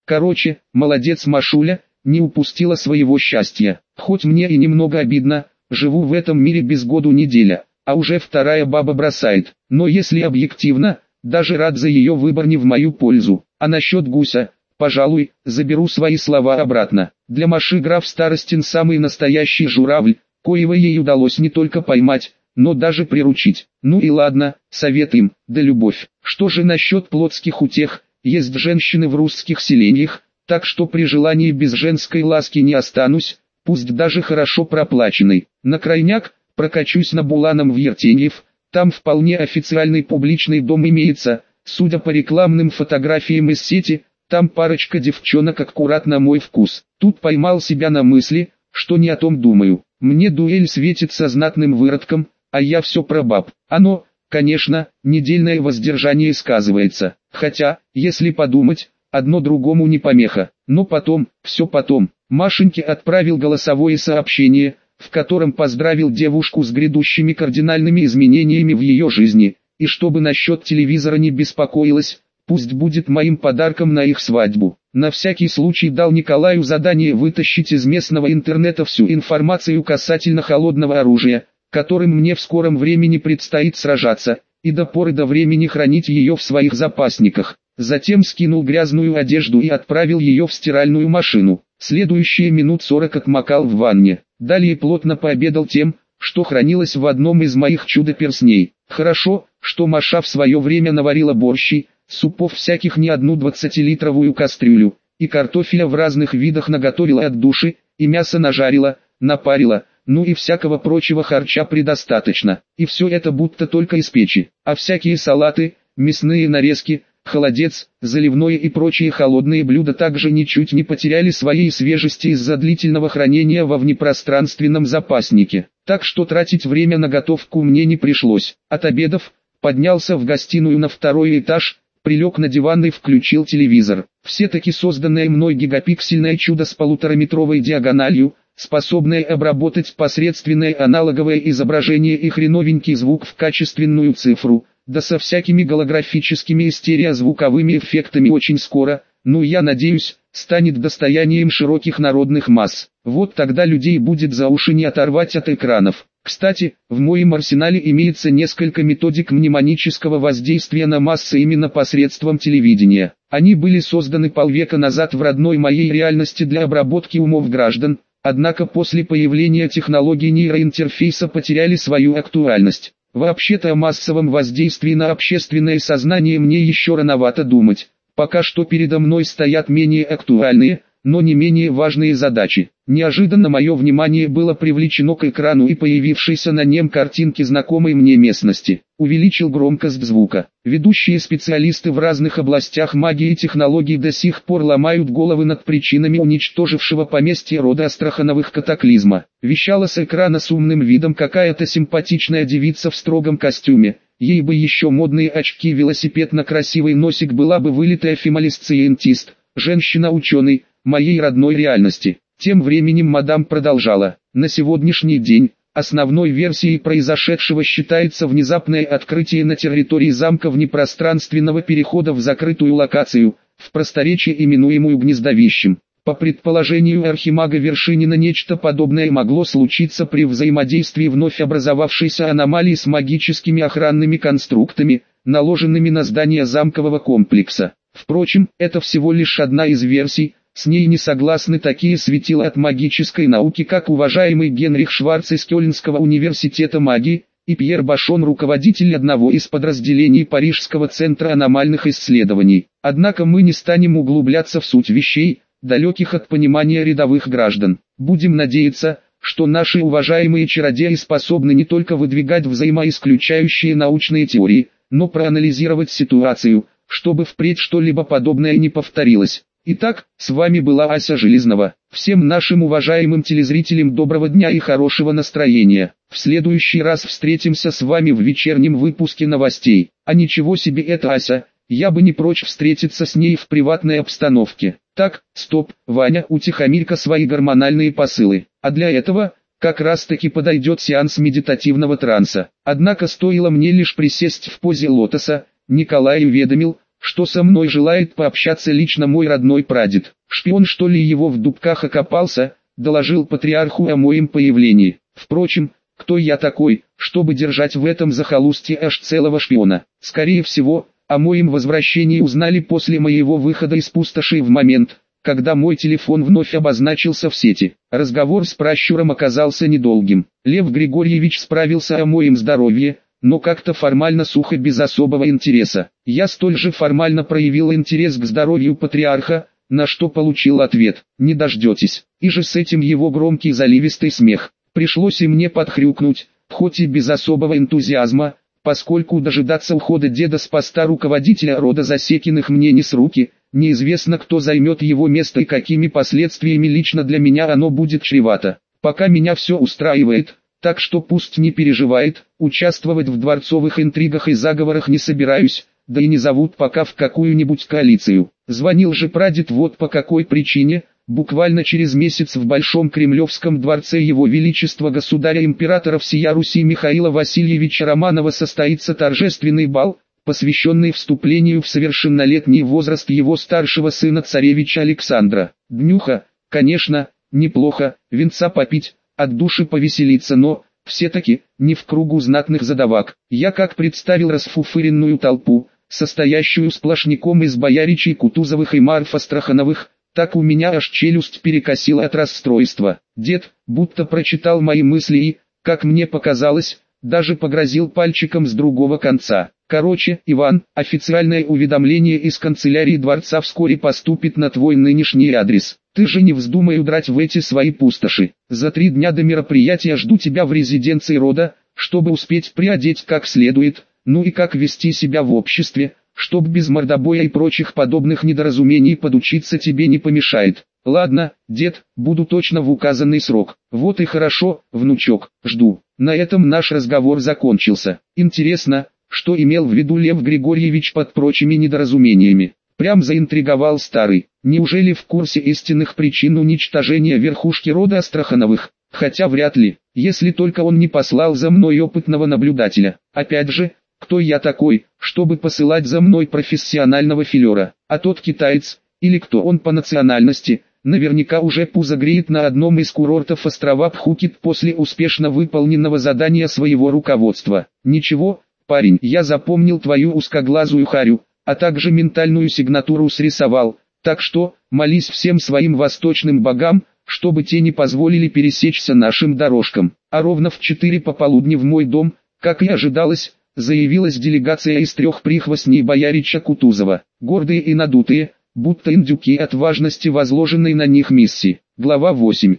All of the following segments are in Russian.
Короче, молодец Машуля, не упустила своего счастья. Хоть мне и немного обидно, живу в этом мире без году неделя, а уже вторая баба бросает. Но если объективно, даже рад за ее выбор не в мою пользу. А насчет гуся, пожалуй, заберу свои слова обратно. Для Маши граф Старостин самый настоящий журавль, коего ей удалось не только поймать, но даже приручить. Ну и ладно, совет им, да любовь. Что же насчет плотских утех? Есть женщины в русских селениях, так что при желании без женской ласки не останусь, пусть даже хорошо проплаченной. На крайняк, прокачусь на Буланом в Ертеньев, там вполне официальный публичный дом имеется, судя по рекламным фотографиям из сети, там парочка девчонок аккурат на мой вкус. Тут поймал себя на мысли, что не о том думаю. Мне дуэль светит со знатным выродком, а я все про баб. Оно, конечно, недельное воздержание сказывается. Хотя, если подумать, одно другому не помеха. Но потом, все потом. Машеньке отправил голосовое сообщение, в котором поздравил девушку с грядущими кардинальными изменениями в ее жизни. И чтобы насчет телевизора не беспокоилась, пусть будет моим подарком на их свадьбу. На всякий случай дал Николаю задание вытащить из местного интернета всю информацию касательно холодного оружия, которым мне в скором времени предстоит сражаться, и до поры до времени хранить ее в своих запасниках. Затем скинул грязную одежду и отправил ее в стиральную машину. Следующие минут 40 отмокал в ванне. Далее плотно пообедал тем, что хранилось в одном из моих чудо-перстней. Хорошо, что Маша в свое время наварила борщи, супов всяких не одну 20-литровую кастрюлю, и картофеля в разных видах наготовила от души, и мясо нажарила, напарила, ну и всякого прочего харча предостаточно. И все это будто только из печи. А всякие салаты, мясные нарезки, холодец, заливное и прочие холодные блюда также ничуть не потеряли своей свежести из-за длительного хранения во внепространственном запаснике. Так что тратить время на готовку мне не пришлось. От обедов, поднялся в гостиную на второй этаж, прилег на диван и включил телевизор. Все-таки созданное мной гигапиксельное чудо с 1,5-метровой диагональю, способное обработать посредственное аналоговое изображение и хреновенький звук в качественную цифру, да со всякими голографическими и стереозвуковыми эффектами очень скоро, ну я надеюсь, станет достоянием широких народных масс. Вот тогда людей будет за уши не оторвать от экранов. Кстати, в моем арсенале имеется несколько методик мнемонического воздействия на массы именно посредством телевидения. Они были созданы полвека назад в родной моей реальности для обработки умов граждан, однако после появления технологий нейроинтерфейса потеряли свою актуальность. Вообще-то о массовом воздействии на общественное сознание мне еще рановато думать. Пока что передо мной стоят менее актуальные, но не менее важные задачи. Неожиданно мое внимание было привлечено к экрану и появившейся на нем картинке знакомой мне местности. Увеличил громкость звука. Ведущие специалисты в разных областях магии и технологий до сих пор ломают головы над причинами уничтожившего поместье рода Астрахановых катаклизма. Вещала с экрана с умным видом какая-то симпатичная девица в строгом костюме. Ей бы еще модные очки, велосипед на красивый носик, была бы вылитая фемалисциентист, женщина-ученый, моей родной реальности. Тем временем мадам продолжала. На сегодняшний день, основной версией произошедшего считается внезапное открытие на территории замка внепространственного перехода в закрытую локацию, в просторечии именуемую гнездовищем. По предположению архимага Вершинина, нечто подобное могло случиться при взаимодействии вновь образовавшейся аномалии с магическими охранными конструктами, наложенными на здание замкового комплекса. Впрочем, это всего лишь одна из версий. С ней не согласны такие светила от магической науки, как уважаемый Генрих Шварц из Кёльнского университета магии, и Пьер Башон, руководитель одного из подразделений Парижского центра аномальных исследований. Однако мы не станем углубляться в суть вещей, далеких от понимания рядовых граждан. Будем надеяться, что наши уважаемые чародеи способны не только выдвигать взаимоисключающие научные теории, но проанализировать ситуацию, чтобы впредь что-либо подобное не повторилось. Итак, с вами была Ася Железнова. Всем нашим уважаемым телезрителям доброго дня и хорошего настроения. В следующий раз встретимся с вами в вечернем выпуске новостей. А ничего себе это Ася, я бы не прочь встретиться с ней в приватной обстановке. Так, стоп, Ваня, утихомирь-ка свои гормональные посылы. А для этого, как раз таки подойдет сеанс медитативного транса. Однако стоило мне лишь присесть в позе лотоса, Николай уведомил, что со мной желает пообщаться лично мой родной прадед. Шпион, что ли, его в дубках окопался, доложил патриарху о моем появлении. Впрочем, кто я такой, чтобы держать в этом захолустье аж целого шпиона? Скорее всего, о моем возвращении узнали после моего выхода из пустоши в момент, когда мой телефон вновь обозначился в сети. Разговор с пращуром оказался недолгим. Лев Григорьевич справился о моем здоровье, но как-то формально сухо, без особого интереса. Я столь же формально проявил интерес к здоровью патриарха, на что получил ответ: не дождетесь. И же с этим его громкий заливистый смех. Пришлось и мне подхрюкнуть, хоть и без особого энтузиазма, поскольку дожидаться ухода деда с поста руководителя рода Засекиных мне не с руки. Неизвестно, кто займет его место и какими последствиями лично для меня оно будет чревато. Пока меня все устраивает, так что пусть не переживает, участвовать в дворцовых интригах и заговорах не собираюсь, да и не зовут пока в какую-нибудь коалицию. Звонил же прадед вот по какой причине. Буквально через месяц в Большом Кремлевском дворце Его Величества Государя-Императора всея Руси Михаила Васильевича Романова состоится торжественный бал, посвященный вступлению в совершеннолетний возраст его старшего сына царевича Александра. Днюха, конечно, неплохо, винца попить, от души повеселиться, но все-таки не в кругу знатных задавак. Я как представил расфуфыренную толпу, состоящую сплошняком из бояричей Кутузовых и Марф Астрахановых, так у меня аж челюсть перекосила от расстройства. Дед, будто прочитал мои мысли и, как мне показалось, даже погрозил пальчиком с другого конца. Короче, Иван, официальное уведомление из канцелярии дворца вскоре поступит на твой нынешний адрес. Ты же не вздумай удрать в эти свои пустоши. За 3 дня до мероприятия жду тебя в резиденции рода, чтобы успеть приодеть как следует, ну и как вести себя в обществе, чтоб без мордобоя и прочих подобных недоразумений подучиться тебе не помешает. Ладно, дед, буду точно в указанный срок. Вот и хорошо, внучок, жду. На этом наш разговор закончился. Интересно, что имел в виду Лев Григорьевич под прочими недоразумениями. Прям заинтриговал старый. Неужели в курсе истинных причин уничтожения верхушки рода Астрахановых? Хотя вряд ли, если только он не послал за мной опытного наблюдателя. Опять же, кто я такой, чтобы посылать за мной профессионального филера? А тот китаец, или кто он по национальности, наверняка уже пузо греет на одном из курортов острова Пхукет после успешно выполненного задания своего руководства. Ничего, парень, я запомнил твою узкоглазую харю, а также ментальную сигнатуру срисовал, так что, молись всем своим восточным богам, чтобы те не позволили пересечься нашим дорожкам. А ровно в 4 пополудни в мой дом, как и ожидалось, заявилась делегация из 3 прихвостней боярича Кутузова, гордые и надутые, будто индюки от важности возложенной на них миссии. Глава 8.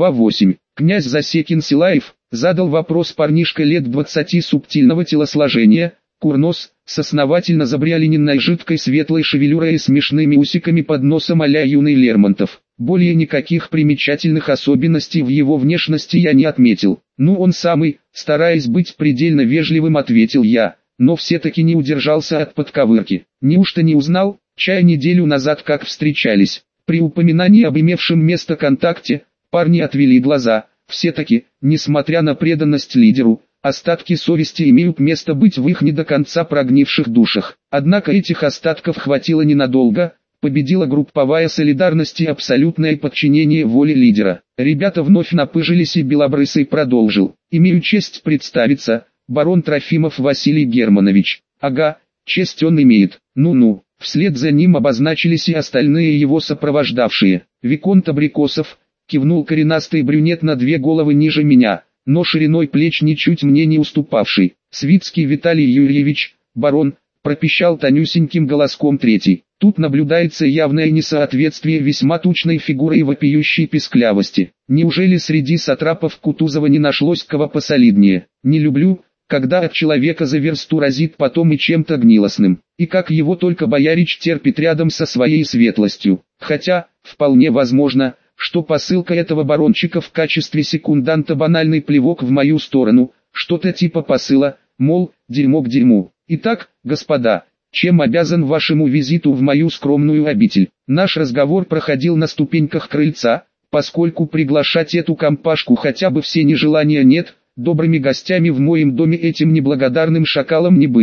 Князь Засекин Силаев задал вопрос парнишка лет 20 субтильного телосложения, курнос, с основательно забрялененной жидкой светлой шевелюрой и смешными усиками под носом а-ля юный Лермонтов. Более никаких примечательных особенностей в его внешности я не отметил. Ну он самый, стараясь быть предельно вежливым, ответил я, но все-таки не удержался от подковырки. Неужто не узнал, чай неделю назад как встречались? При упоминании об имевшем место контакте, парни отвели глаза. Все-таки, несмотря на преданность лидеру, остатки совести имеют место быть в их не до конца прогнивших душах. Однако этих остатков хватило ненадолго. Победила групповая солидарность и абсолютное подчинение воле лидера. Ребята вновь напыжились, и Белобрысый продолжил. Имею честь представиться, барон Трофимов Василий Германович. Ага, честь он имеет. Ну-ну. Вслед за ним обозначились и остальные его сопровождавшие. Виконт Абрикосов, кивнул коренастый брюнет на 2 головы ниже меня, но шириной плеч ничуть мне не уступавший. Свицкий Виталий Юрьевич, барон, пропищал тонюсеньким голоском третий. Тут наблюдается явное несоответствие весьма тучной фигуры и вопиющей писклявости. Неужели среди сатрапов Кутузова не нашлось кого посолиднее? Не люблю, когда от человека за версту разит потом и чем-то гнилостным. И как его только боярич терпит рядом со своей светлостью. Хотя, вполне возможно, что посылка этого барончика в качестве секунданта банальный плевок в мою сторону, что-то типа посыла, мол, дерьмо к дерьму. Итак, господа, чем обязан вашему визиту в мою скромную обитель? Наш разговор проходил на ступеньках крыльца, поскольку приглашать эту компашку хотя бы все нежелания нет, добрыми гостями в моем доме этим неблагодарным шакалам не быть.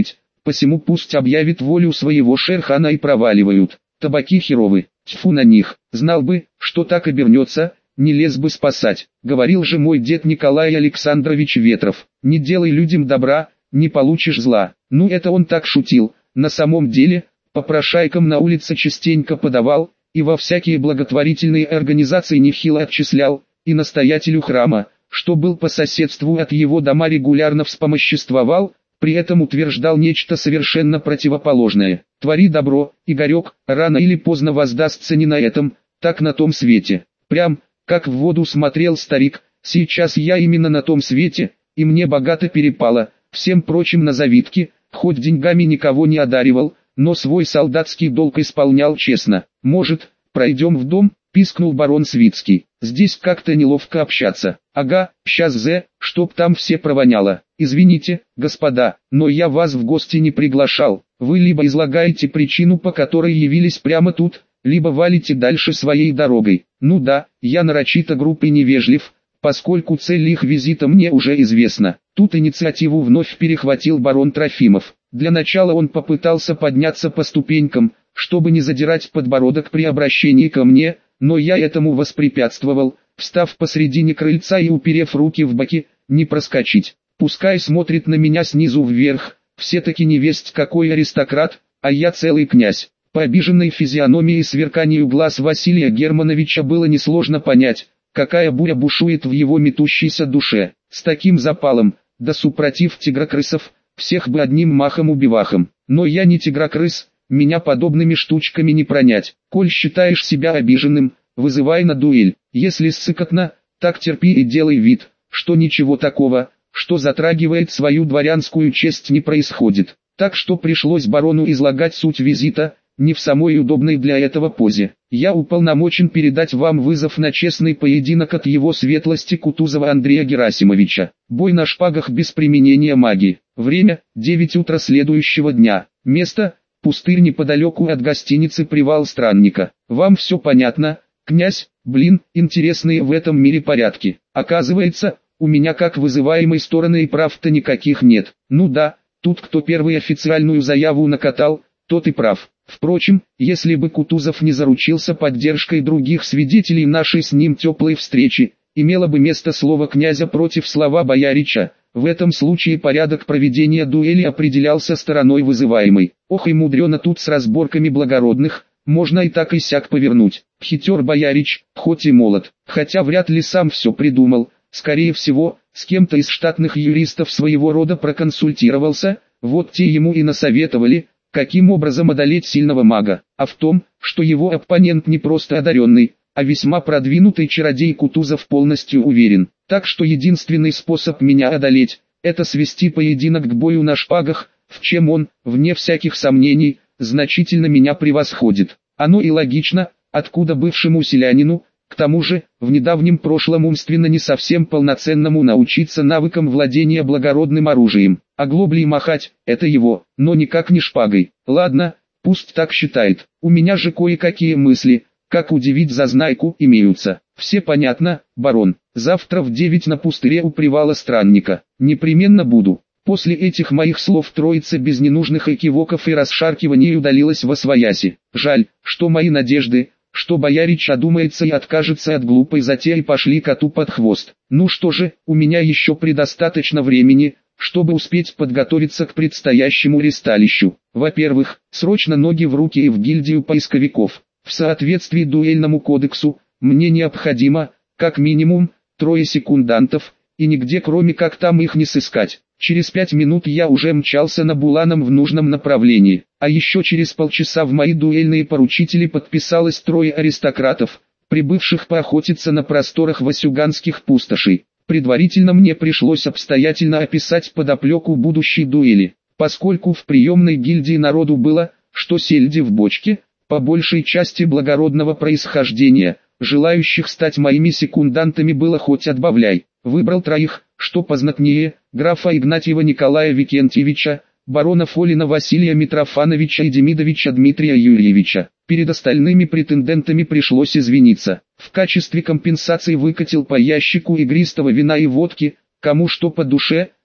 посему пусть объявит волю своего шерхана и проваливают. Табаки херовы, тьфу на них, знал бы, что так обернется, не лез бы спасать. Говорил же мой дед Николай Александрович Ветров, не делай людям добра, не получишь зла. Ну это он так шутил, на самом деле, попрошайкам на улице частенько подавал, и во всякие благотворительные организации нехило отчислял, и настоятелю храма, что был по соседству от его дома, регулярно вспомоществовал, при этом утверждал нечто совершенно противоположное. Твори добро, Игорек, рано или поздно воздастся не на этом, так на том свете. Прям, как в воду смотрел старик, сейчас я именно на том свете, и мне богато перепало, всем прочим на завидки, хоть деньгами никого не одаривал, но свой солдатский долг исполнял честно. Может, пройдем в дом? Пискнул барон Свицкий. Здесь как-то неловко общаться. Ага, щас чтоб там все провоняло. Извините, господа, но я вас в гости не приглашал. Вы либо излагаете причину, по которой явились прямо тут, либо валите дальше своей дорогой. Ну да, я нарочито груб и невежлив, поскольку цель их визита мне уже известна. Тут инициативу вновь перехватил барон Трофимов. Для начала он попытался подняться по ступенькам, чтобы не задирать подбородок при обращении ко мне, но я этому воспрепятствовал, встав посредине крыльца и уперев руки в боки, не проскочить. Пускай смотрит на меня снизу вверх, все-таки невесть какой аристократ, а я целый князь. По обиженной физиономии и сверканию глаз Василия Германовича было несложно понять, какая буря бушует в его метущейся душе. С таким запалом, да супротив тигрокрысов, всех бы одним махом-убивахом. Но я не тигрокрыс, меня подобными штучками не пронять. Коль считаешь себя обиженным, вызывай на дуэль. Если ссыкотно, так терпи и делай вид, что ничего такого, что затрагивает свою дворянскую честь, не происходит. Так что пришлось барону излагать суть визита, не в самой удобной для этого позе. Я уполномочен передать вам вызов на честный поединок от его светлости Кутузова Андрея Герасимовича. Бой на шпагах без применения магии. Время – 9 утра следующего дня. Место – пустырь неподалеку от гостиницы «Привал Странника». Вам все понятно, князь? Блин, интересные в этом мире порядки. Оказывается, у меня как вызываемой стороны и прав-то никаких нет. Ну да, тут кто первый официальную заяву накатал, тот и прав. Впрочем, если бы Кутузов не заручился поддержкой других свидетелей нашей с ним теплой встречи, имело бы место слово князя против слова боярича, в этом случае порядок проведения дуэли определялся стороной вызываемой. Ох и мудрено тут с разборками благородных, можно и так и сяк повернуть. Хитер боярич, хоть и молод, хотя вряд ли сам все придумал, скорее всего, с кем-то из штатных юристов своего рода проконсультировался, вот те ему и насоветовали, каким образом одолеть сильного мага, а в том, что его оппонент не просто одаренный, а весьма продвинутый чародей, Кутузов полностью уверен. Так что единственный способ меня одолеть, это свести поединок к бою на шпагах, в чем он, вне всяких сомнений, значительно меня превосходит. Оно и логично, откуда бывшему селянину, к тому же, в недавнем прошлом умственно не совсем полноценному научиться навыкам владения благородным оружием. А глоблей махать – это его, но никак не шпагой. Ладно, пусть так считает. У меня же кое-какие мысли, как удивить зазнайку, имеются. Все понятно, барон. Завтра в 9 на пустыре у Привала Странника. Непременно буду. После этих моих слов троица без ненужных экивоков и расшаркиваний удалилась восвояси. Жаль, что мои надежды, что боярич одумается и откажется от глупой затеи, пошли коту под хвост. Ну что же, у меня еще предостаточно времени, чтобы успеть подготовиться к предстоящему ресталищу. Во-первых, срочно ноги в руки и в гильдию поисковиков. В соответствии дуэльному кодексу, мне необходимо, как минимум, 3 секундантов, и нигде кроме как там их не сыскать. Через 5 минут я уже мчался на Буланом в нужном направлении, а еще через полчаса в мои дуэльные поручители подписалось 3 аристократов, прибывших поохотиться на просторах васюганских пустошей. Предварительно мне пришлось обстоятельно описать подоплеку будущей дуэли, поскольку в приемной гильдии народу было, что сельди в бочке, по большей части благородного происхождения, желающих стать моими секундантами было хоть отбавляй. Выбрал 3, что познатнее, графа Игнатьева Николая Викентьевича, барона Фолина Василия Митрофановича и Демидовича Дмитрия Юрьевича. Перед остальными претендентами пришлось извиниться. В качестве компенсации выкатил по ящику игристого вина и водки, кому что по душе,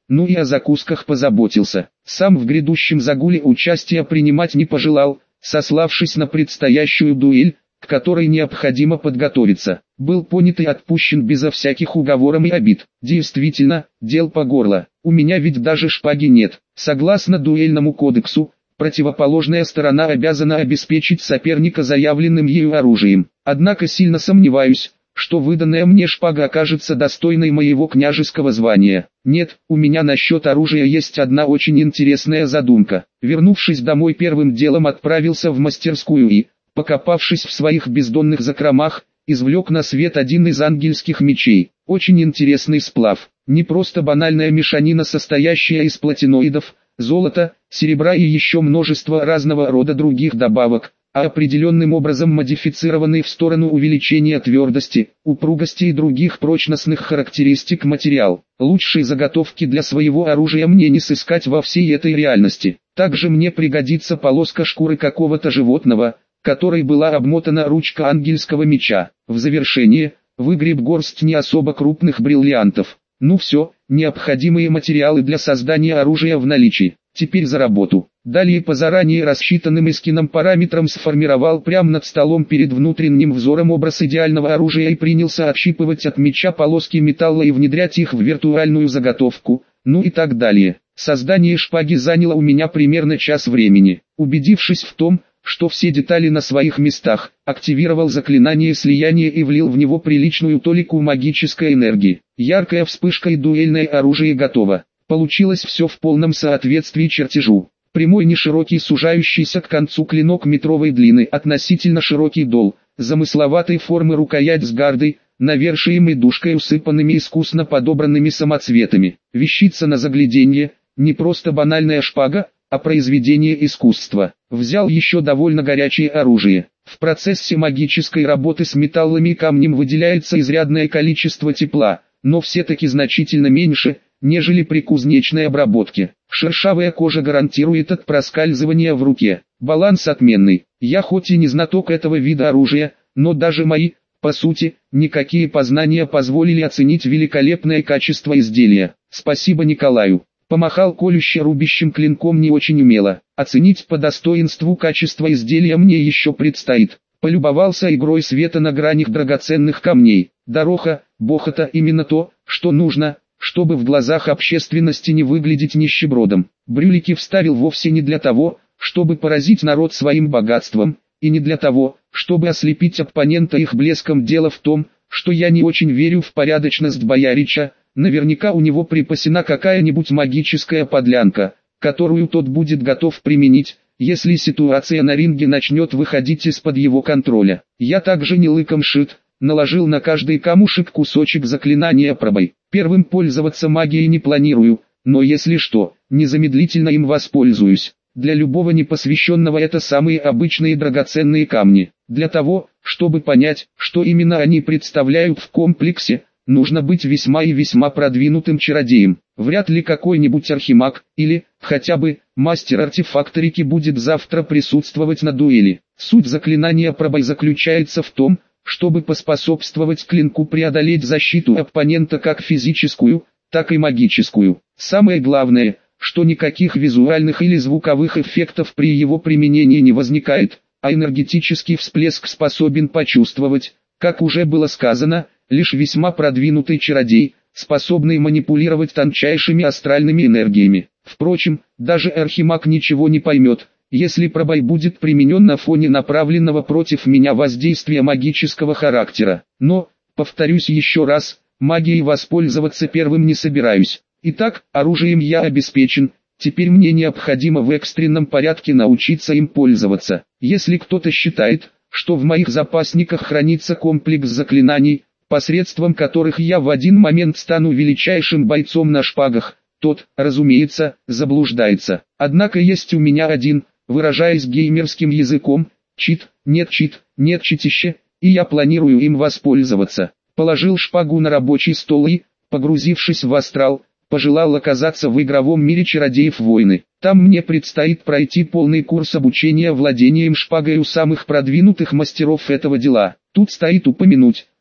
ну и о закусках позаботился. Сам в грядущем загуле участия принимать не пожелал, сославшись на предстоящую дуэль, к которой необходимо подготовиться. Был понят и отпущен безо всяких уговоров и обид. Действительно, дел по горло. У меня ведь даже шпаги нет. Согласно дуэльному кодексу, противоположная сторона обязана обеспечить соперника заявленным ею оружием. Однако сильно сомневаюсь, что выданная мне шпага окажется достойной моего княжеского звания. Нет, у меня насчет оружия есть одна очень интересная задумка. Вернувшись домой, первым делом отправился в мастерскую и, покопавшись в своих бездонных закромах, извлек на свет один из ангельских мечей. Очень интересный сплав. Не просто банальная мешанина, состоящая из платиноидов, золота, серебра и еще множества разного рода других добавок, а определенным образом модифицированный в сторону увеличения твердости, упругости и других прочностных характеристик материал. Лучшие заготовки для своего оружия мне не сыскать во всей этой реальности. Также мне пригодится полоска шкуры какого-то животного, которой была обмотана ручка ангельского меча. В завершение, выгреб горсть не особо крупных бриллиантов. Ну все, необходимые материалы для создания оружия в наличии. Теперь за работу. Далее по заранее рассчитанным эскинам параметрам сформировал прямо над столом перед внутренним взором образ идеального оружия и принялся отщипывать от меча полоски металла и внедрять их в виртуальную заготовку, ну и так далее. Создание шпаги заняло у меня примерно час времени. Убедившись в том, что все детали на своих местах, активировал заклинание слияния и влил в него приличную толику магической энергии. Яркая вспышка и дуэльное оружие готово. Получилось все в полном соответствии чертежу. Прямой неширокий сужающийся к концу клинок метровой длины, относительно широкий дол, замысловатой формы рукоять с гардой, навершием и дужкой, усыпанными искусно подобранными самоцветами. Вещица на загляденье, не просто банальная шпага, а произведение искусства. Взял еще довольно горячее оружие. В процессе магической работы с металлами и камнем выделяется изрядное количество тепла, но все-таки значительно меньше, нежели при кузнечной обработке. Шершавая кожа гарантирует от проскальзывания в руке. Баланс отменный. Я хоть и не знаток этого вида оружия, но даже мои, по сути, никакие познания позволили оценить великолепное качество изделия. Спасибо Николаю. Помахал колюще-рубящим клинком не очень умело. Оценить по достоинству качество изделия мне еще предстоит. Полюбовался игрой света на гранях драгоценных камней. Дороха, бохота, именно то, что нужно, чтобы в глазах общественности не выглядеть нищебродом. Брюлики вставил вовсе не для того, чтобы поразить народ своим богатством, и не для того, чтобы ослепить оппонента их блеском. Дело в том, что я не очень верю в порядочность боярича. Наверняка у него припасена какая-нибудь магическая подлянка, которую тот будет готов применить, если ситуация на ринге начнет выходить из-под его контроля. Я также не лыком шит, наложил на каждый камушек кусочек заклинания пробой. Первым пользоваться магией не планирую, но если что, незамедлительно им воспользуюсь. Для любого непосвященного это самые обычные драгоценные камни. Для того, чтобы понять, что именно они представляют в комплексе, нужно быть весьма и весьма продвинутым чародеем. Вряд ли какой-нибудь архимаг, или, хотя бы, мастер-артефакторики будет завтра присутствовать на дуэли. Суть заклинания пробой заключается в том, чтобы поспособствовать клинку преодолеть защиту оппонента как физическую, так и магическую. Самое главное, что никаких визуальных или звуковых эффектов при его применении не возникает, а энергетический всплеск способен почувствовать, как уже было сказано, лишь весьма продвинутый чародей, способный манипулировать тончайшими астральными энергиями. Впрочем, даже архимаг ничего не поймет, если пробой будет применен на фоне направленного против меня воздействия магического характера. Но, повторюсь еще раз, магией воспользоваться первым не собираюсь. Итак, оружием я обеспечен, теперь мне необходимо в экстренном порядке научиться им пользоваться. Если кто-то считает, что в моих запасниках хранится комплекс заклинаний, посредством которых я в один момент стану величайшим бойцом на шпагах, тот, разумеется, заблуждается. Однако есть у меня один, выражаясь геймерским языком, чит, нет читище, и я планирую им воспользоваться. Положил шпагу на рабочий стол и, погрузившись в астрал, пожелал оказаться в игровом мире чародеев-войны. Там мне предстоит пройти полный курс обучения владением шпагой у самых продвинутых мастеров этого дела. Тут стоит упомянуть,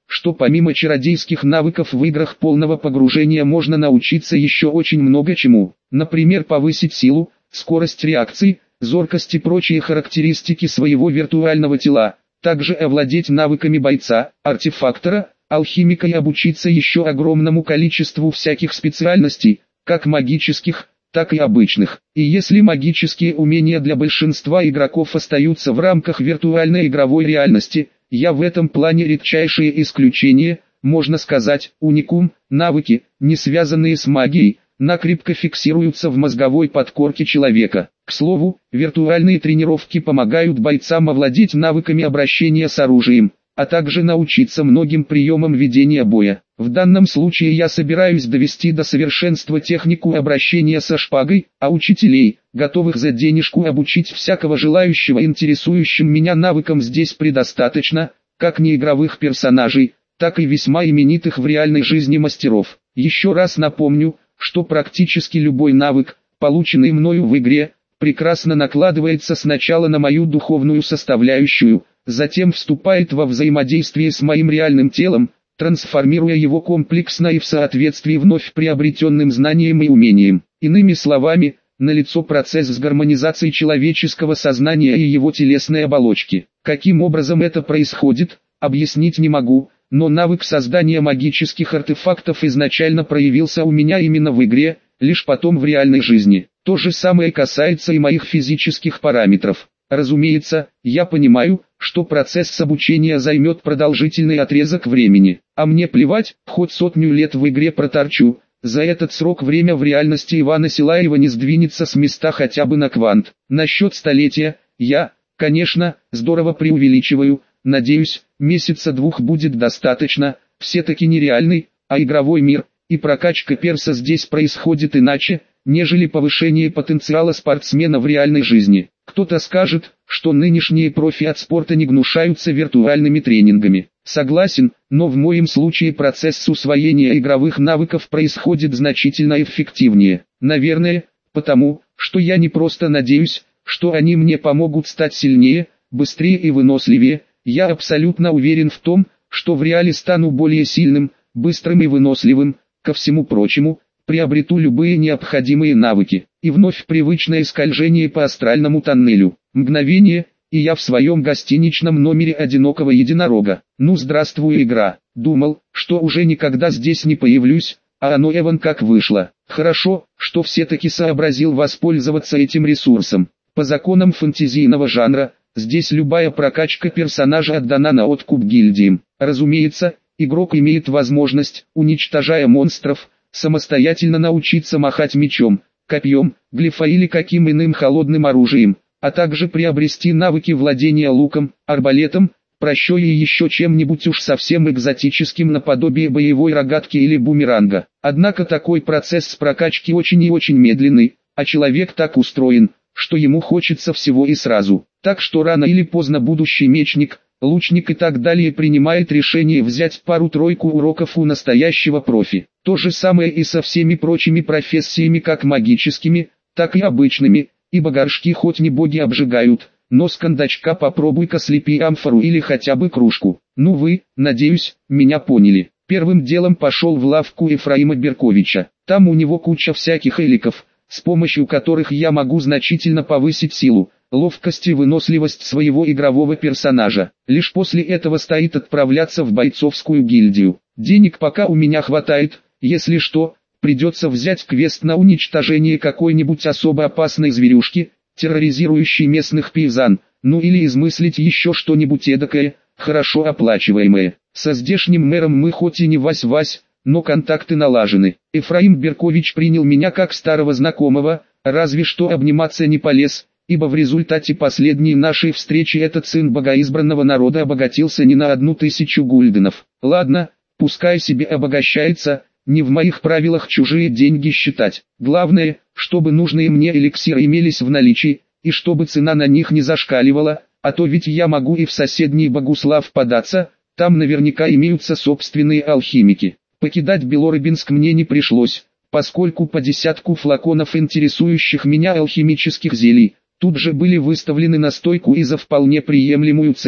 что помимо чародейских навыков в играх полного погружения можно научиться еще очень много чему. Например, повысить силу, скорость реакций, зоркость и прочие характеристики своего виртуального тела. Также овладеть навыками бойца, артефактора, алхимика и обучиться еще огромному количеству всяких специальностей, как магических, так и обычных. И если магические умения для большинства игроков остаются в рамках виртуальной игровой реальности, я в этом плане редчайшее исключение, можно сказать, уникум. Навыки, не связанные с магией, накрепко фиксируются в мозговой подкорке человека. К слову, виртуальные тренировки помогают бойцам овладеть навыками обращения с оружием, а также научиться многим приемам ведения боя. В данном случае я собираюсь довести до совершенства технику обращения со шпагой, а учителей, готовых за денежку обучить всякого желающего интересующим меня навыкам здесь предостаточно, как неигровых персонажей, так и весьма именитых в реальной жизни мастеров. Еще раз напомню, что практически любой навык, полученный мною в игре, прекрасно накладывается сначала на мою духовную составляющую, затем вступает во взаимодействие с моим реальным телом, трансформируя его комплексно и в соответствии вновь приобретенным знаниям и умениям. Иными словами, налицо процесс с гармонизацией человеческого сознания и его телесной оболочки. Каким образом это происходит, объяснить не могу, но навык создания магических артефактов изначально проявился у меня именно в игре, лишь потом в реальной жизни. То же самое касается и моих физических параметров. Разумеется, я понимаю, что процесс обучения займет продолжительный отрезок времени, а мне плевать, хоть 100 лет в игре проторчу, за этот срок время в реальности Ивана Силаева не сдвинется с места хотя бы на квант. Насчет столетия, я, конечно, здорово преувеличиваю, надеюсь, месяца 2 будет достаточно, все-таки нереальный, а игровой мир, и прокачка перса здесь происходит иначе, нежели повышение потенциала спортсмена в реальной жизни. Кто-то скажет, что нынешние профи от спорта не гнушаются виртуальными тренингами. Согласен, но в моем случае процесс усвоения игровых навыков происходит значительно эффективнее. Наверное, потому, что я не просто надеюсь, что они мне помогут стать сильнее, быстрее и выносливее. Я абсолютно уверен в том, что в реале стану более сильным, быстрым и выносливым. Ко всему прочему, приобрету любые необходимые навыки, и вновь привычное скольжение по астральному тоннелю. Мгновение, и я в своем гостиничном номере одинокого единорога. Ну здравствуй, игра. Думал, что уже никогда здесь не появлюсь, а оно эван как вышло. Хорошо, что все-таки сообразил воспользоваться этим ресурсом. По законам фэнтезийного жанра, здесь любая прокачка персонажа отдана на откуп гильдиям. Разумеется, игрок имеет возможность, уничтожая монстров, самостоятельно научиться махать мечом, копьем, глифа или каким иным холодным оружием, а также приобрести навыки владения луком, арбалетом, прощой и еще чем-нибудь уж совсем экзотическим наподобие боевой рогатки или бумеранга. Однако такой процесс прокачки очень и очень медленный, а человек так устроен, что ему хочется всего и сразу. Так что рано или поздно будущий мечник, лучник и так далее принимает решение взять пару-тройку уроков у настоящего профи. То же самое и со всеми прочими профессиями, как магическими, так и обычными, ибо горшки хоть не боги обжигают, но с кондачка попробуй-ка слепи амфору или хотя бы кружку. Ну вы, надеюсь, меня поняли. Первым делом пошел в лавку Ефраима Берковича. Там у него куча всяких эликов, с помощью которых я могу значительно повысить силу, ловкость и выносливость своего игрового персонажа. Лишь после этого стоит отправляться в бойцовскую гильдию. Денег пока у меня хватает, если что, придется взять квест на уничтожение какой-нибудь особо опасной зверюшки, терроризирующей местных пейзан, ну или измыслить еще что-нибудь эдакое, хорошо оплачиваемое. Со здешним мэром мы хоть и не вась-вась, но контакты налажены. Ефраим Беркович принял меня как старого знакомого, разве что обниматься не полез, ибо в результате последней нашей встречи этот сын богоизбранного народа обогатился не на 1000 гульденов. Ладно, пускай себе обогащается, не в моих правилах чужие деньги считать. Главное, чтобы нужные мне эликсиры имелись в наличии, и чтобы цена на них не зашкаливала, а то ведь я могу и в соседний Богуслав податься, там наверняка имеются собственные алхимики. Покидать Белорыбинск мне не пришлось, поскольку по 10 флаконов интересующих меня алхимических зелий тут же были выставлены на стойку и за вполне приемлемую цену.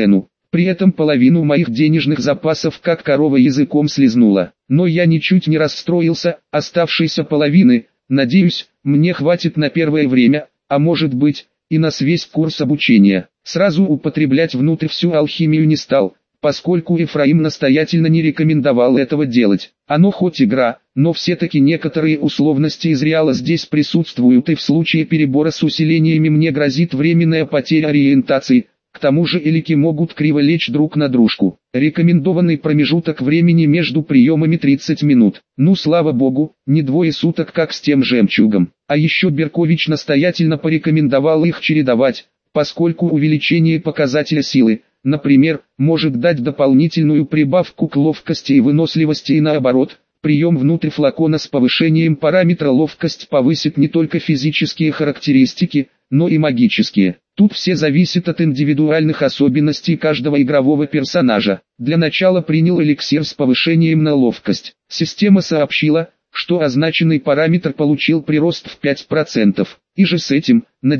При этом половину моих денежных запасов как корова языком слезнула. Но я ничуть не расстроился, оставшейся половины, надеюсь, мне хватит на первое время, а может быть, и на весь курс обучения. Сразу употреблять внутрь всю алхимию не стал, поскольку Ефраим настоятельно не рекомендовал этого делать. Оно хоть игра, но все-таки некоторые условности из реала здесь присутствуют, и в случае перебора с усилениями мне грозит временная потеря ориентации. К тому же элики могут криво лечь друг на дружку. Рекомендованный промежуток времени между приемами 30 минут. Ну слава богу, не 2 суток как с тем жемчугом. А еще Беркович настоятельно порекомендовал их чередовать, поскольку увеличение показателя силы, например, может дать дополнительную прибавку к ловкости и выносливости, и наоборот. Прием внутрь флакона с повышением параметра ловкость повысит не только физические характеристики, но и магические. Тут все зависит от индивидуальных особенностей каждого игрового персонажа. Для начала принял эликсир с повышением на ловкость. Система сообщила, что означенный параметр получил прирост в 5%. И же с этим, на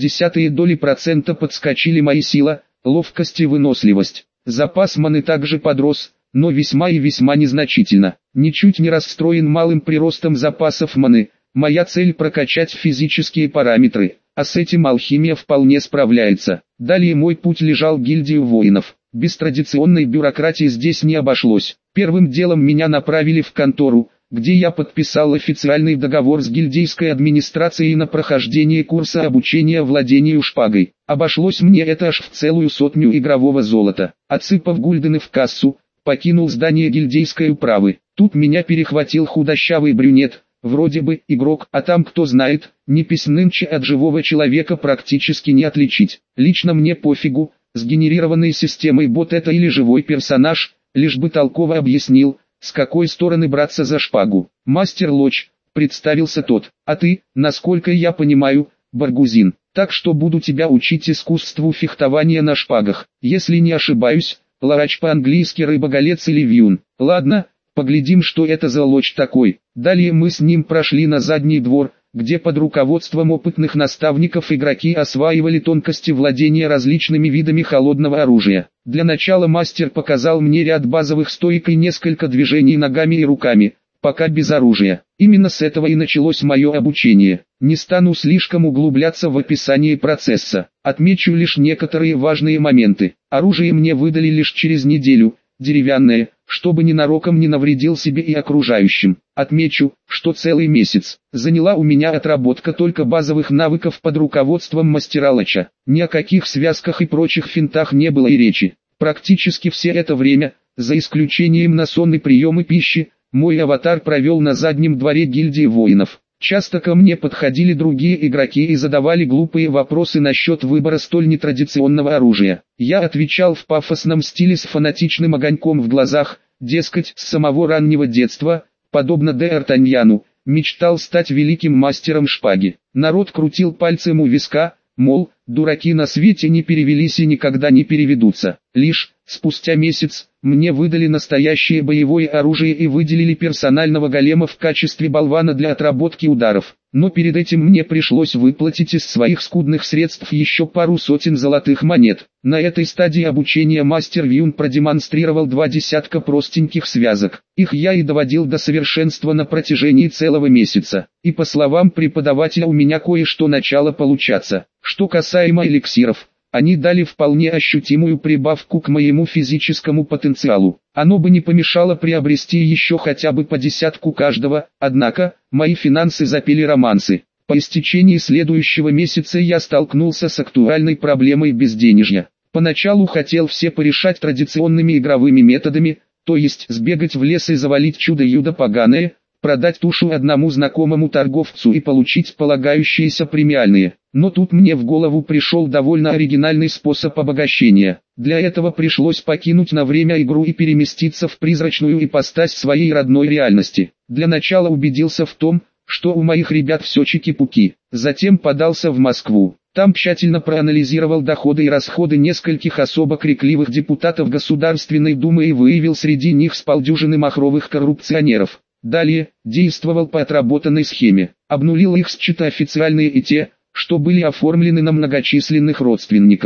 0,1% подскочили мои сила, ловкость и выносливость. Запас маны также подрос, но весьма и весьма незначительно. Ничуть не расстроен малым приростом запасов маны. Моя цель прокачать физические параметры, а с этим алхимия вполне справляется. Далее мой путь лежал в гильдию воинов. Без традиционной бюрократии здесь не обошлось. Первым делом меня направили в контору, где я подписал официальный договор с гильдейской администрацией на прохождение курса обучения владению шпагой. Обошлось мне это аж в целую 100 игрового золота. Отсыпав гульдены в кассу, покинул здание гильдейской управы. Тут меня перехватил худощавый брюнет, вроде бы игрок, а там кто знает, непись нынче от живого человека практически не отличить. Лично мне пофигу, сгенерированной системой бот это или живой персонаж, лишь бы толково объяснил, с какой стороны браться за шпагу. «Мастер Лоч», — представился тот, — «а ты, насколько я понимаю, Баргузин, так что буду тебя учить искусству фехтования на шпагах. Если не ошибаюсь, ларач по-английски рыбоголец или вьюн. Ладно, поглядим, что это за Лоч такой». Далее мы с ним прошли на задний двор, где под руководством опытных наставников игроки осваивали тонкости владения различными видами холодного оружия. Для начала мастер показал мне ряд базовых стоек и несколько движений ногами и руками, пока без оружия. Именно с этого и началось мое обучение. Не стану слишком углубляться в описание процесса. Отмечу лишь некоторые важные моменты. Оружие мне выдали лишь через неделю, деревянное, чтобы ненароком не навредил себе и окружающим. Отмечу, что целый месяц заняла у меня отработка только базовых навыков под руководством мастера Лоча. Ни о каких связках и прочих финтах не было и речи. Практически все это время, за исключением на сонный прием и пищи, мой аватар провел на заднем дворе гильдии воинов. Часто ко мне подходили другие игроки и задавали глупые вопросы насчет выбора столь нетрадиционного оружия. Я отвечал в пафосном стиле с фанатичным огоньком в глазах, дескать, с самого раннего детства, подобно Д'Артаньяну, мечтал стать великим мастером шпаги. Народ крутил пальцем у виска, мол, дураки на свете не перевелись и никогда не переведутся. Лишь, спустя месяц, мне выдали настоящее боевое оружие и выделили персонального голема в качестве болвана для отработки ударов. Но перед этим мне пришлось выплатить из своих скудных средств еще пару сотен золотых монет. На этой стадии обучения мастер Вьюн продемонстрировал 20 простеньких связок. Их я и доводил до совершенства на протяжении целого месяца. И по словам преподавателя у меня кое-что начало получаться. Что касаемо эликсиров, они дали вполне ощутимую прибавку к моему физическому потенциалу. Оно бы не помешало приобрести еще хотя бы по 10 каждого, однако, мои финансы запили романсы. По истечении следующего месяца я столкнулся с актуальной проблемой безденежья. Поначалу хотел все порешать традиционными игровыми методами, то есть сбегать в лес и завалить чудо-юдо поганое, продать тушу одному знакомому торговцу и получить полагающиеся премиальные. Но тут мне в голову пришел довольно оригинальный способ обогащения. Для этого пришлось покинуть на время игру и переместиться в призрачную ипостась своей родной реальности. Для начала убедился в том, что у моих ребят все чики-пуки. Затем подался в Москву. Там тщательно проанализировал доходы и расходы нескольких особо крикливых депутатов Государственной Думы и выявил среди них с полдюжины махровых коррупционеров. Далее, действовал по отработанной схеме. Обнулил их счета официальные и те, что были оформлены на многочисленных родственников.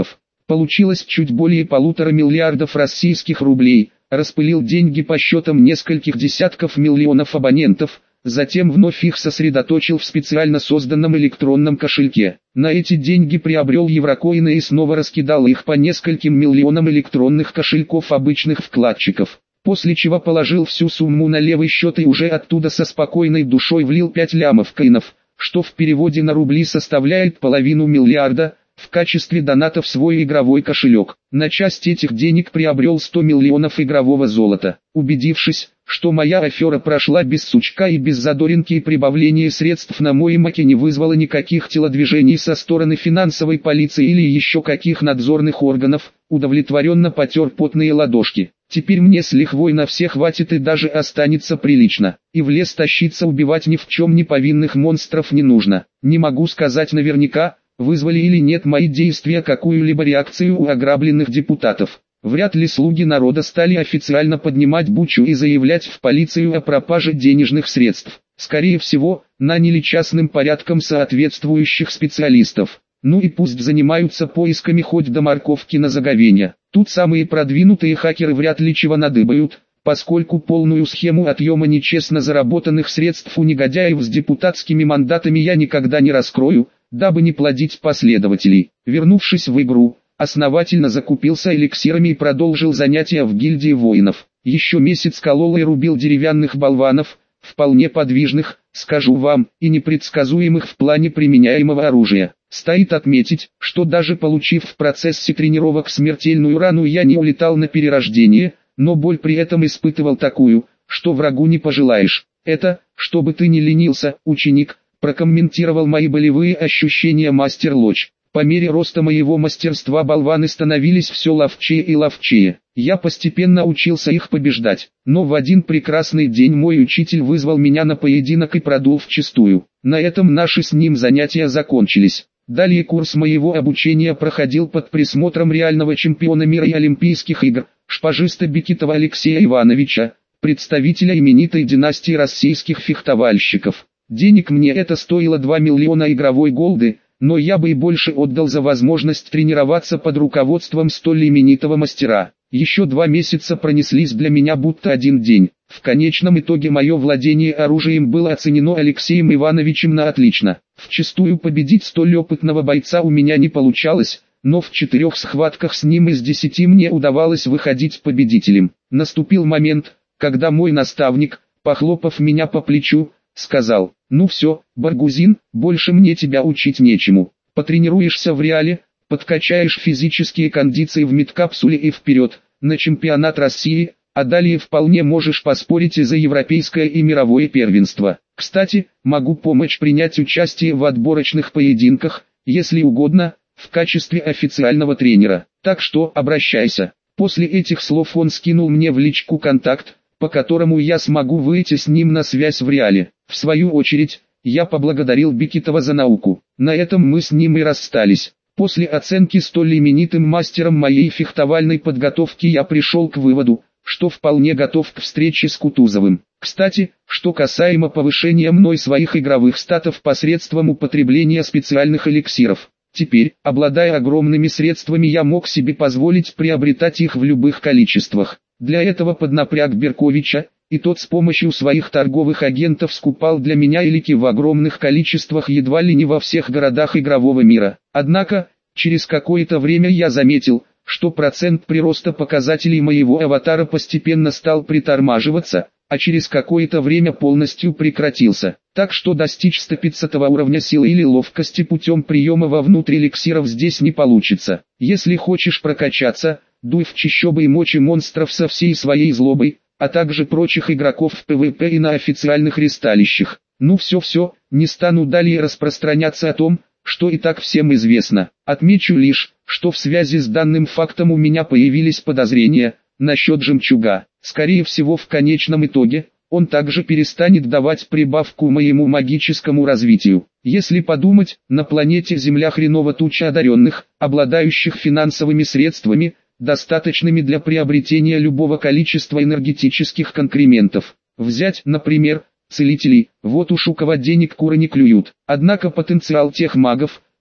Получилось чуть более 1,5 миллиарда российских рублей, распылил деньги по счетам нескольких десятков миллионов абонентов, затем вновь их сосредоточил в специально созданном электронном кошельке. На эти деньги приобрел еврокоины и снова раскидал их по нескольким миллионам электронных кошельков обычных вкладчиков. После чего положил всю сумму на левый счет и уже оттуда со спокойной душой влил 5 лямов коинов, что в переводе на рубли составляет 0,5 миллиарда, в качестве доната в свой игровой кошелек. На часть этих денег приобрел 100 миллионов игрового золота. Убедившись, что моя афера прошла без сучка и без задоринки и прибавление средств на мой маке не вызвало никаких телодвижений со стороны финансовой полиции или еще каких надзорных органов, удовлетворенно потер потные ладошки. Теперь мне с лихвой на всех хватит и даже останется прилично. И в лес тащиться убивать ни в чем не повинных монстров не нужно. Не могу сказать наверняка, вызвали или нет мои действия какую-либо реакцию у ограбленных депутатов. Вряд ли слуги народа стали официально поднимать бучу и заявлять в полицию о пропаже денежных средств. Скорее всего, наняли частным порядком соответствующих специалистов. Ну и пусть занимаются поисками хоть до морковки на заговенье. Тут самые продвинутые хакеры вряд ли чего надыбают, поскольку полную схему отъема нечестно заработанных средств у негодяев с депутатскими мандатами я никогда не раскрою, дабы не плодить последователей. Вернувшись в игру, основательно закупился эликсирами и продолжил занятия в гильдии воинов. Еще месяц колол и рубил деревянных болванов, вполне подвижных, скажу вам, и непредсказуемых в плане применяемого оружия. Стоит отметить, что даже получив в процессе тренировок смертельную рану, я не улетал на перерождение, но боль при этом испытывал такую, что врагу не пожелаешь. Это, чтобы ты не ленился, ученик, прокомментировал мои болевые ощущения мастер Лоч. По мере роста моего мастерства болваны становились все ловчее и ловчее. Я постепенно учился их побеждать, но в один прекрасный день мой учитель вызвал меня на поединок и продул вчистую. На этом наши с ним занятия закончились. Далее курс моего обучения проходил под присмотром реального чемпиона мира и Олимпийских игр, шпажиста Бекетова Алексея Ивановича, представителя именитой династии российских фехтовальщиков. Денег мне это стоило 2 миллиона игровой голды, но я бы и больше отдал за возможность тренироваться под руководством столь именитого мастера. Еще 2 месяца пронеслись для меня будто один день. В конечном итоге мое владение оружием было оценено Алексеем Ивановичем на отлично. Вчистую победить столь опытного бойца у меня не получалось, но в 4 схватках с ним из 10 мне удавалось выходить победителем. Наступил момент, когда мой наставник, похлопав меня по плечу, сказал: «Ну все, Баргузин, больше мне тебя учить нечему. Потренируешься в реале, подкачаешь физические кондиции в медкапсуле и вперед, на чемпионат России, а далее вполне можешь поспорить и за европейское и мировое первенство. Кстати, могу помочь принять участие в отборочных поединках, если угодно, в качестве официального тренера. Так что обращайся». После этих слов он скинул мне в личку контакт, по которому я смогу выйти с ним на связь в реале. В свою очередь, я поблагодарил Бекетова за науку. На этом мы с ним и расстались. После оценки столь именитым мастером моей фехтовальной подготовки я пришел к выводу, что вполне готов к встрече с Кутузовым. Кстати, что касаемо повышения мной своих игровых статов посредством употребления специальных эликсиров. Теперь, обладая огромными средствами, я мог себе позволить приобретать их в любых количествах. Для этого поднапряг Берковича, и тот с помощью своих торговых агентов скупал для меня элики в огромных количествах едва ли не во всех городах игрового мира. Однако, через какое-то время я заметил, что процент прироста показателей моего аватара постепенно стал притормаживаться, а через какое-то время полностью прекратился. Так что достичь 150 уровня силы или ловкости путем приема вовнутрь эликсиров здесь не получится. Если хочешь прокачаться, дуй в чащобы и мочи монстров со всей своей злобой, а также прочих игроков в ПВП и на официальных ресталищах. Ну все, не стану далее распространяться о том, что и так всем известно. Отмечу лишь, что в связи с данным фактом у меня появились подозрения насчет жемчуга. Скорее всего, в конечном итоге, он также перестанет давать прибавку моему магическому развитию. Если подумать, на планете Земля хреново туча одаренных, обладающих финансовыми средствами, достаточными для приобретения любого количества энергетических конкрементов. Взять, например, целителей, вот уж у кого денег куры не клюют. Однако потенциал тех магов,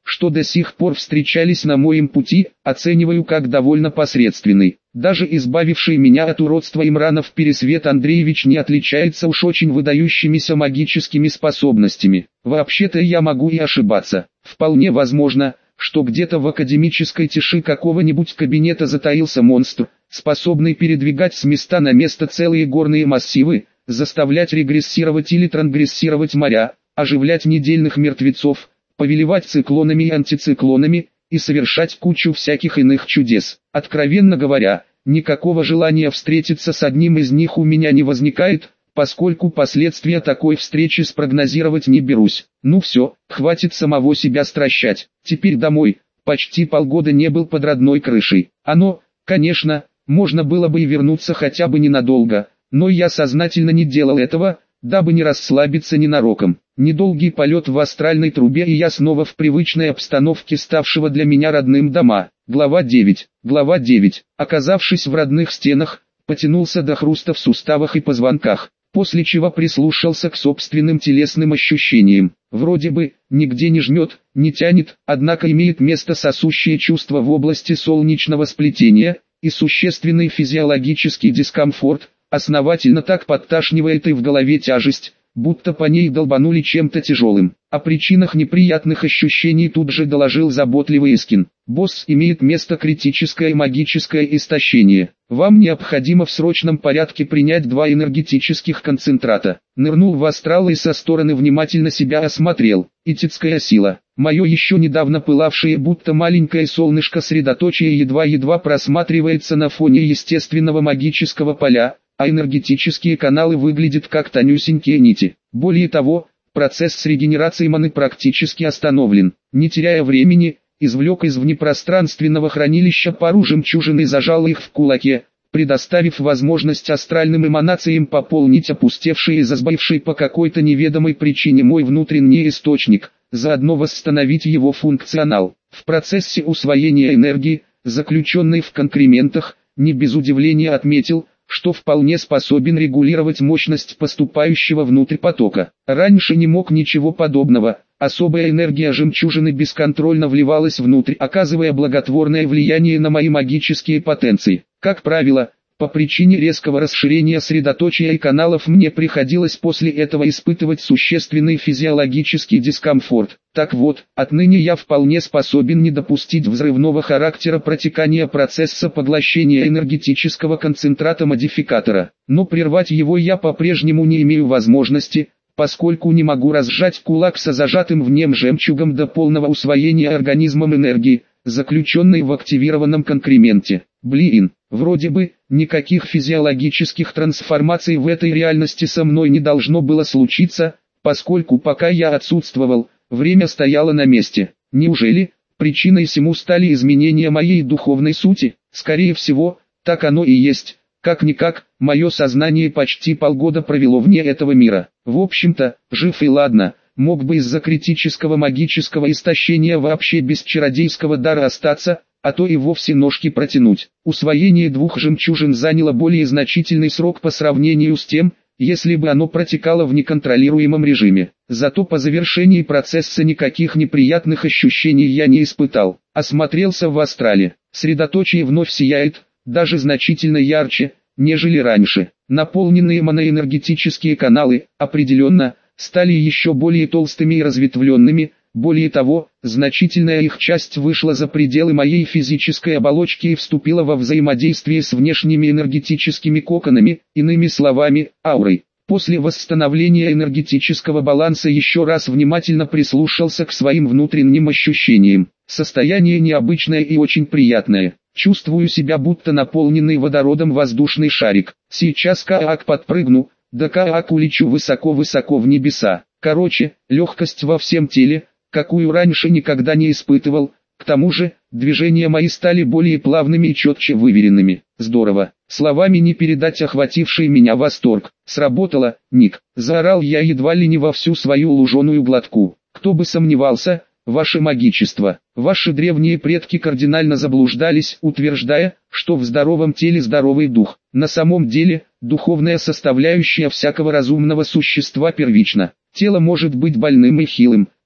что до сих пор встречались на моем пути, оцениваю как довольно посредственный. Даже избавивший меня от уродства Имранов Пересвет Андреевич не отличается уж очень выдающимися магическими способностями. Вообще-то я могу и ошибаться. Вполне возможно, что где-то в академической тиши какого-нибудь кабинета затаился монстр, способный передвигать с места на место целые горные массивы, заставлять регрессировать или трансгрессировать моря, оживлять недельных мертвецов, повелевать циклонами и антициклонами, и совершать кучу всяких иных чудес. Откровенно говоря, никакого желания встретиться с одним из них у меня не возникает, поскольку последствия такой встречи спрогнозировать не берусь. Ну все, хватит самого себя стращать. Теперь домой. Почти полгода не был под родной крышей. Оно, конечно, можно было бы и вернуться хотя бы ненадолго, но я сознательно не делал этого, дабы не расслабиться ненароком. Недолгий полет в астральной трубе, и я снова в привычной обстановке ставшего для меня родным дома. Глава 9. Глава 9. Оказавшись в родных стенах, потянулся до хруста в суставах и позвонках, после чего прислушался к собственным телесным ощущениям. Вроде бы, нигде не жмет, не тянет, однако имеет место сосущее чувство в области солнечного сплетения, и существенный физиологический дискомфорт, основательно так подташнивает и в голове тяжесть, будто по ней долбанули чем-то тяжелым. О причинах неприятных ощущений тут же доложил заботливый Искин. Босс, имеет место критическое магическое истощение. Вам необходимо в срочном порядке принять 2 энергетических концентрата. Нырнул в астрал и со стороны внимательно себя осмотрел. Итицкая сила. Мое еще недавно пылавшее будто маленькое солнышко средоточие едва-едва просматривается на фоне естественного магического поля, а энергетические каналы выглядят как тонюсенькие нити. Более того, процесс регенерации маны практически остановлен. Не теряя времени, извлек из внепространственного хранилища пару жемчужин и зажал их в кулаке, предоставив возможность астральным эманациям пополнить опустевший и засбавший по какой-то неведомой причине мой внутренний источник, заодно восстановить его функционал. В процессе усвоения энергии, заключенной в конкрементах, не без удивления отметил, что вполне способен регулировать мощность поступающего внутрь потока. Раньше не мог ничего подобного, особая энергия жемчужины бесконтрольно вливалась внутрь, оказывая благотворное влияние на мои магические потенции. Как правило, по причине резкого расширения средоточия и каналов мне приходилось после этого испытывать существенный физиологический дискомфорт. Так вот, отныне я вполне способен не допустить взрывного характера протекания процесса поглощения энергетического концентрата модификатора. Но прервать его я по-прежнему не имею возможности, поскольку не могу разжать кулак со зажатым в нем жемчугом до полного усвоения организмом энергии, заключенной в активированном конкременте. Блин, вроде бы, никаких физиологических трансформаций в этой реальности со мной не должно было случиться, поскольку пока я отсутствовал, время стояло на месте. Неужели причиной всему стали изменения моей духовной сути? Скорее всего, так оно и есть. Как-никак, мое сознание почти полгода провело вне этого мира. В общем-то, жив и ладно, мог бы из-за критического магического истощения вообще без чародейского дара остаться, а то и вовсе ножки протянуть. Усвоение 2 жемчужин заняло более значительный срок по сравнению с тем, если бы оно протекало в неконтролируемом режиме. Зато по завершении процесса никаких неприятных ощущений я не испытал. Осмотрелся в астрале. Средоточие вновь сияет, даже значительно ярче, нежели раньше. Наполненные моноэнергетические каналы, определенно, стали еще более толстыми и разветвленными. Более того, значительная их часть вышла за пределы моей физической оболочки и вступила во взаимодействие с внешними энергетическими коконами, иными словами, аурой. После восстановления энергетического баланса еще раз внимательно прислушался к своим внутренним ощущениям. Состояние необычное и очень приятное. Чувствую себя будто наполненный водородом воздушный шарик. Сейчас каак подпрыгну, да каак улечу высоко-высоко в небеса. Короче, легкость во всем теле, какую раньше никогда не испытывал. К тому же, движения мои стали более плавными и четче выверенными. Здорово. Словами не передать охвативший меня восторг. Сработало, Ник. Заорал я едва ли не во всю свою луженую глотку. Кто бы сомневался, ваше магичество. Ваши древние предки кардинально заблуждались, утверждая, что в здоровом теле здоровый дух. На самом деле, духовная составляющая всякого разумного существа первична. Тело может быть больным и хилым,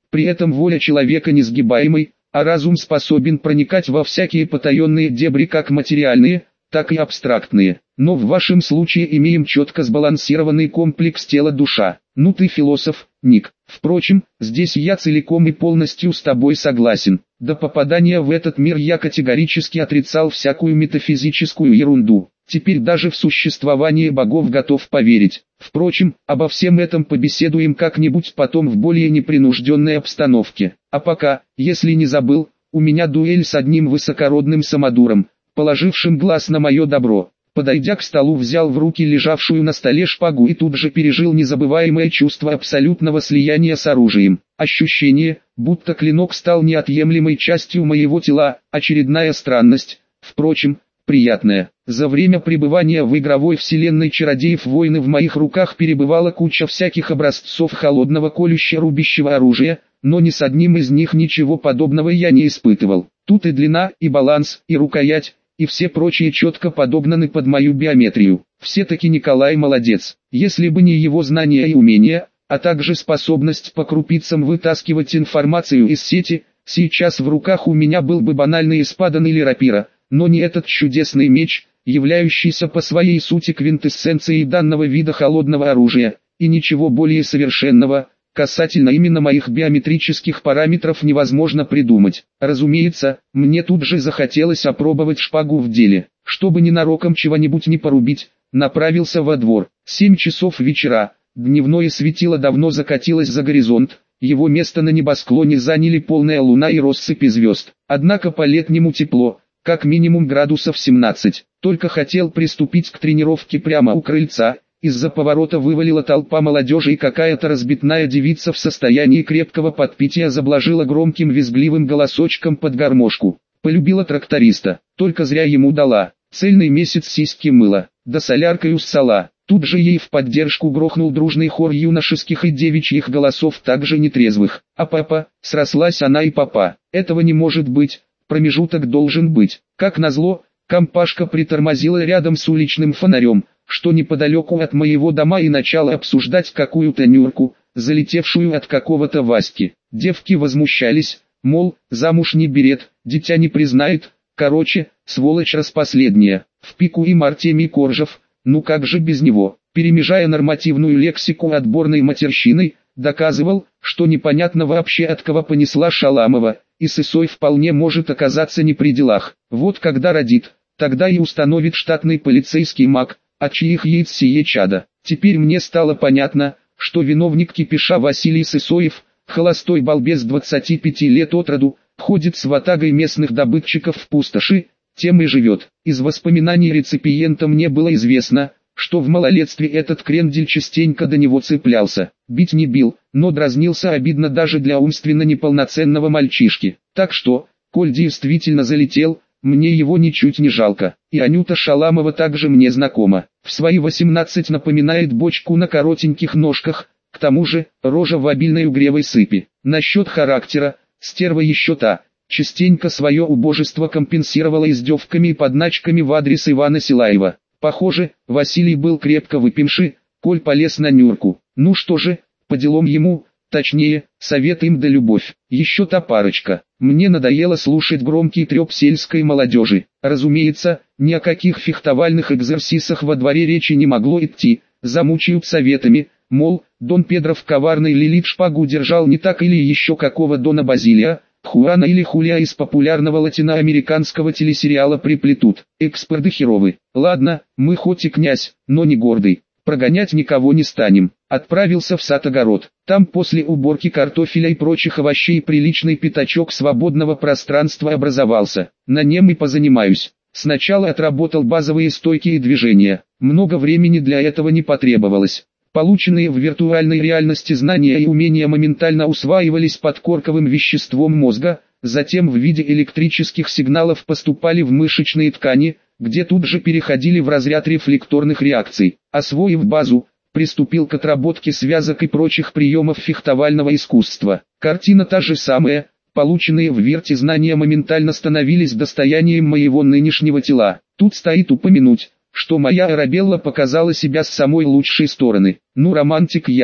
При этом воля человека несгибаемой, а разум способен проникать во всякие потаенные дебри как материальные, так и абстрактные. Но в вашем случае имеем четко сбалансированный комплекс тела-душа. Ну ты философ, Ник. Впрочем, здесь я целиком и полностью с тобой согласен. До попадания в этот мир я категорически отрицал всякую метафизическую ерунду. Теперь даже в существование богов готов поверить. Впрочем, обо всем этом побеседуем как-нибудь потом в более непринужденной обстановке. А пока, если не забыл, у меня дуэль с одним высокородным самодуром, положившим глаз на мое добро. Подойдя к столу, взял в руки лежавшую на столе шпагу и тут же пережил незабываемое чувство абсолютного слияния с оружием. Ощущение, будто клинок стал неотъемлемой частью моего тела, очередная странность, впрочем, приятная. За время пребывания в игровой вселенной чародеев войны в моих руках перебывала куча всяких образцов холодного колюще-рубящего оружия, но ни с одним из них ничего подобного я не испытывал. Тут и длина, и баланс, и рукоять, и все прочие четко подогнаны под мою биометрию. Все-таки Николай молодец. Если бы не его знания и умения, а также способность по крупицам вытаскивать информацию из сети, сейчас в руках у меня был бы банальный испадан или рапира, но не этот чудесный меч, являющийся по своей сути квинтэссенцией данного вида холодного оружия, и ничего более совершенного, касательно именно моих биометрических параметров невозможно придумать. Разумеется, мне тут же захотелось опробовать шпагу в деле, чтобы ненароком чего-нибудь не порубить, направился во двор. 7 часов вечера, дневное светило давно закатилось за горизонт, его место на небосклоне заняли полная луна и россыпи звезд. Однако по-летнему тепло, как минимум градусов 17, только хотел приступить к тренировке прямо у крыльца. Из-за поворота вывалила толпа молодежи и какая-то разбитная девица в состоянии крепкого подпития заблажила громким визгливым голосочком под гармошку. Полюбила тракториста, только зря ему дала. Цельный месяц сиськи мыла, да соляркою ссала. Тут же ей в поддержку грохнул дружный хор юношеских и девичьих голосов, также нетрезвых. А папа, срослась она и папа. Этого не может быть, промежуток должен быть. Как назло, компашка притормозила рядом с уличным фонарем, что неподалеку от моего дома, и начала обсуждать какую-то нюрку, залетевшую от какого-то Васьки. Девки возмущались, мол, замуж не берет, дитя не признает, короче, сволочь распоследняя. В пику им Артемий Коржев, ну как же без него, перемежая нормативную лексику отборной матерщиной, доказывал, что непонятно вообще от кого понесла Шаламова, и Сысой вполне может оказаться не при делах. Вот когда родит, тогда и установит штатный полицейский маг, от чьих яиц сие чадо. Теперь мне стало понятно, что виновник кипиша Василий Сысоев, холостой балбес 25 лет от роду, ходит с ватагой местных добытчиков в пустоши, тем и живет. Из воспоминаний реципиента мне было известно, что в малолетстве этот крендель частенько до него цеплялся. Бить не бил, но дразнился обидно даже для умственно неполноценного мальчишки. Так что, коль действительно залетел, мне его ничуть не жалко. И Анюта Шаламова также мне знакома. В свои 18 напоминает бочку на коротеньких ножках, к тому же, рожа в обильной угревой сыпи. Насчет характера, стерва еще та, частенько свое убожество компенсировала издевками и подначками в адрес Ивана Силаева. Похоже, Василий был крепко выпивший, коль полез на нюрку. Ну что же, по делам ему, точнее, совет им да любовь. Еще та парочка. Мне надоело слушать громкий треп сельской молодежи. Разумеется, ни о каких фехтовальных экзерсисах во дворе речи не могло идти. Замучают советами, мол, Дон Педро в коварной Лилит шпагу держал не так, или еще какого Дона Базилия, Хуана или Хулия из популярного латиноамериканского телесериала приплетут. Эксперты херовы. Ладно, мы хоть и князь, но не гордый. Прогонять никого не станем. Отправился в сад-огород. Там после уборки картофеля и прочих овощей приличный пятачок свободного пространства образовался. На нем и позанимаюсь. Сначала отработал базовые стойкие движения. Много времени для этого не потребовалось. Полученные в виртуальной реальности знания и умения моментально усваивались подкорковым веществом мозга, затем в виде электрических сигналов поступали в мышечные ткани, где тут же переходили в разряд рефлекторных реакций. Освоив базу, приступил к отработке связок и прочих приемов фехтовального искусства. Картина та же самая, полученные в вирте знания моментально становились достоянием моего нынешнего тела. Тут стоит упомянуть, что моя Арабелла показала себя с самой лучшей стороны. Ну, романтик я,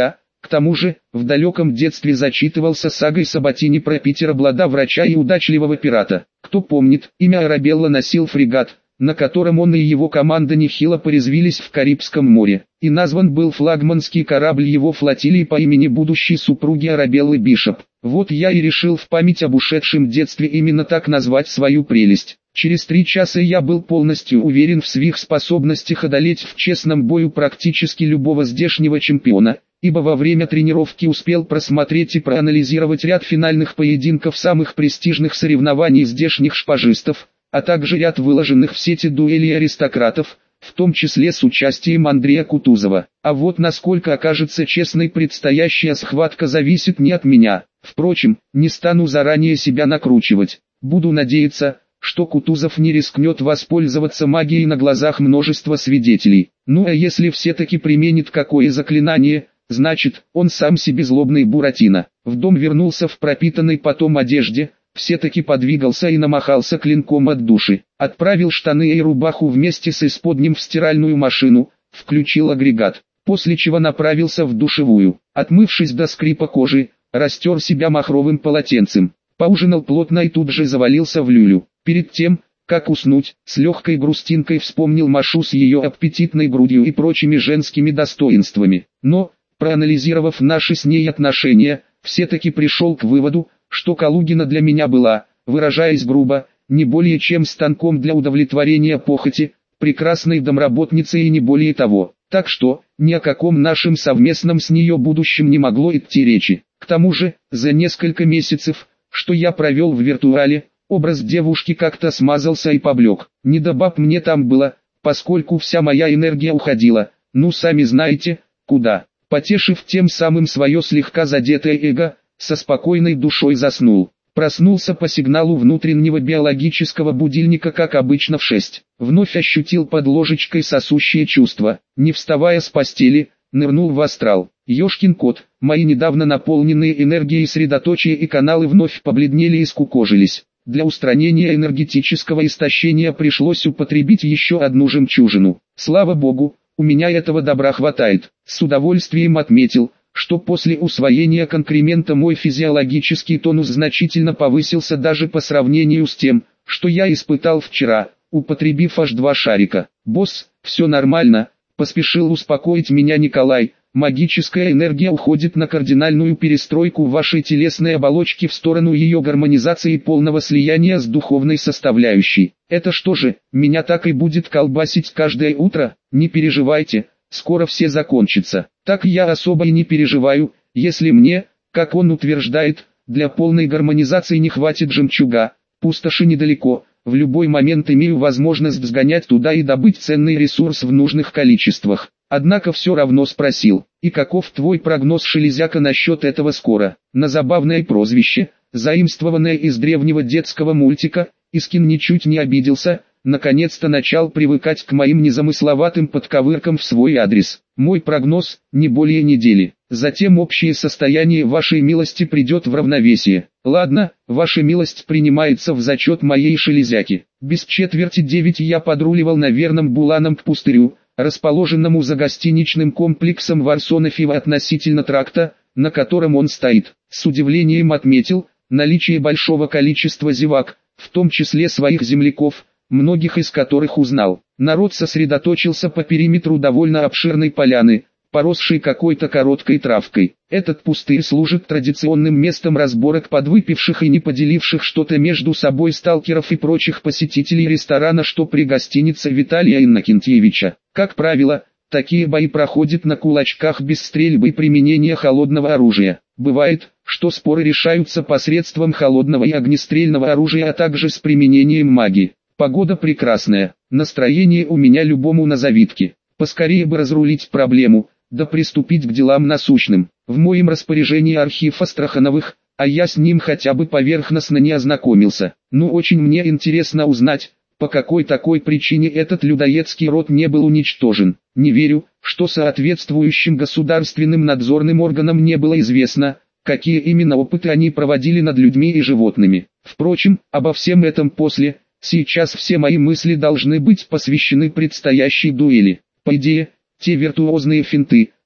К тому же, в далеком детстве зачитывался сагой Сабатини про Питера Блада, врача и удачливого пирата. Кто помнит, имя Арабелла носил фрегат, на котором он и его команда нехило порезвились в Карибском море, и назван был флагманский корабль его флотилии по имени будущей супруги Арабеллы Бишоп. Вот я и решил в память об ушедшем детстве именно так назвать свою прелесть. Через 3 часа я был полностью уверен в своих способностях одолеть в честном бою практически любого здешнего чемпиона, ибо во время тренировки успел просмотреть и проанализировать ряд финальных поединков самых престижных соревнований здешних шпажистов, а также ряд выложенных в сети дуэлей аристократов, в том числе с участием Андрея Кутузова. А вот насколько окажется честной предстоящая схватка, зависит не от меня. Впрочем, не стану заранее себя накручивать. Буду надеяться, что Кутузов не рискнет воспользоваться магией на глазах множества свидетелей. Ну а если все-таки применит какое заклинание, значит, он сам себе злобный Буратино. В дом вернулся в пропитанной потом одежде, все-таки подвигался и намахался клинком от души. Отправил штаны и рубаху вместе с исподним в стиральную машину, включил агрегат, после чего направился в душевую. Отмывшись до скрипа кожи, растер себя махровым полотенцем, поужинал плотно и тут же завалился в люлю. Перед тем, как уснуть, с легкой грустинкой вспомнил Машу с ее аппетитной грудью и прочими женскими достоинствами. Но, проанализировав наши с ней отношения, все-таки пришел к выводу, что Калугина для меня была, выражаясь грубо, не более чем станком для удовлетворения похоти, прекрасной домработницей и не более того. Так что, ни о каком нашем совместном с нее будущем не могло идти речи. К тому же, за несколько месяцев, что я провел в виртуале, образ девушки как-то смазался и поблек. Не до баб мне там было, поскольку вся моя энергия уходила, ну сами знаете, куда. Потешив тем самым свое слегка задетое эго, со спокойной душой заснул. Проснулся по сигналу внутреннего биологического будильника, как обычно в 6. Вновь ощутил под ложечкой сосущее чувство. Не вставая с постели, нырнул в астрал. Ёшкин кот, мои недавно наполненные энергией средоточия и каналы вновь побледнели и скукожились. Для устранения энергетического истощения пришлось употребить еще одну жемчужину. Слава богу, у меня этого добра хватает. С удовольствием отметил, что после усвоения конкремента мой физиологический тонус значительно повысился даже по сравнению с тем, что я испытал вчера, употребив аж 2 шарика. «Босс, все нормально», — поспешил успокоить меня Николай. «Магическая энергия уходит на кардинальную перестройку вашей телесной оболочки в сторону ее гармонизации и полного слияния с духовной составляющей. Это что же, меня так и будет колбасить каждое утро? Не переживайте, скоро все закончится». Так я особо и не переживаю, если мне, как он утверждает, для полной гармонизации не хватит жемчуга. Пустоши недалеко, в любой момент имею возможность сгонять туда и добыть ценный ресурс в нужных количествах. Однако все равно спросил: «И каков твой прогноз, Шелезяка, насчет этого скоро?» На забавное прозвище, заимствованное из древнего детского мультика, Искин ничуть не обиделся, наконец-то начал привыкать к моим незамысловатым подковыркам в свой адрес. «Мой прогноз – не более недели. Затем общее состояние вашей милости придет в равновесие. Ладно, ваша милость принимается в зачет моей Шелезяки». Без 8:45 я подруливал на верном Буланом к пустырю, расположенному за гостиничным комплексом Варсонофьева относительно тракта, на котором он стоит. С удивлением отметил наличие большого количества зевак, в том числе своих земляков, многих из которых узнал. Народ сосредоточился по периметру довольно обширной поляны, поросшей какой-то короткой травкой. Этот пустырь служит традиционным местом разборок подвыпивших и не поделивших что-то между собой сталкеров и прочих посетителей ресторана, что при гостинице Виталия Иннокентьевича. Как правило, такие бои проходят на кулачках без стрельбы и применения холодного оружия. Бывает, что споры решаются посредством холодного и огнестрельного оружия, а также с применением магии. Погода прекрасная, настроение у меня любому на завидке. Поскорее бы разрулить проблему, да приступить к делам насущным. В моем распоряжении архив Астрахановых, а я с ним хотя бы поверхностно не ознакомился. Ну, очень мне интересно узнать, по какой такой причине этот людоедский род не был уничтожен. Не верю, что соответствующим государственным надзорным органам не было известно, какие именно опыты они проводили над людьми и животными. Впрочем, обо всем этом после. Сейчас все мои мысли должны быть посвящены предстоящей дуэли. По идее, те виртуозные финты,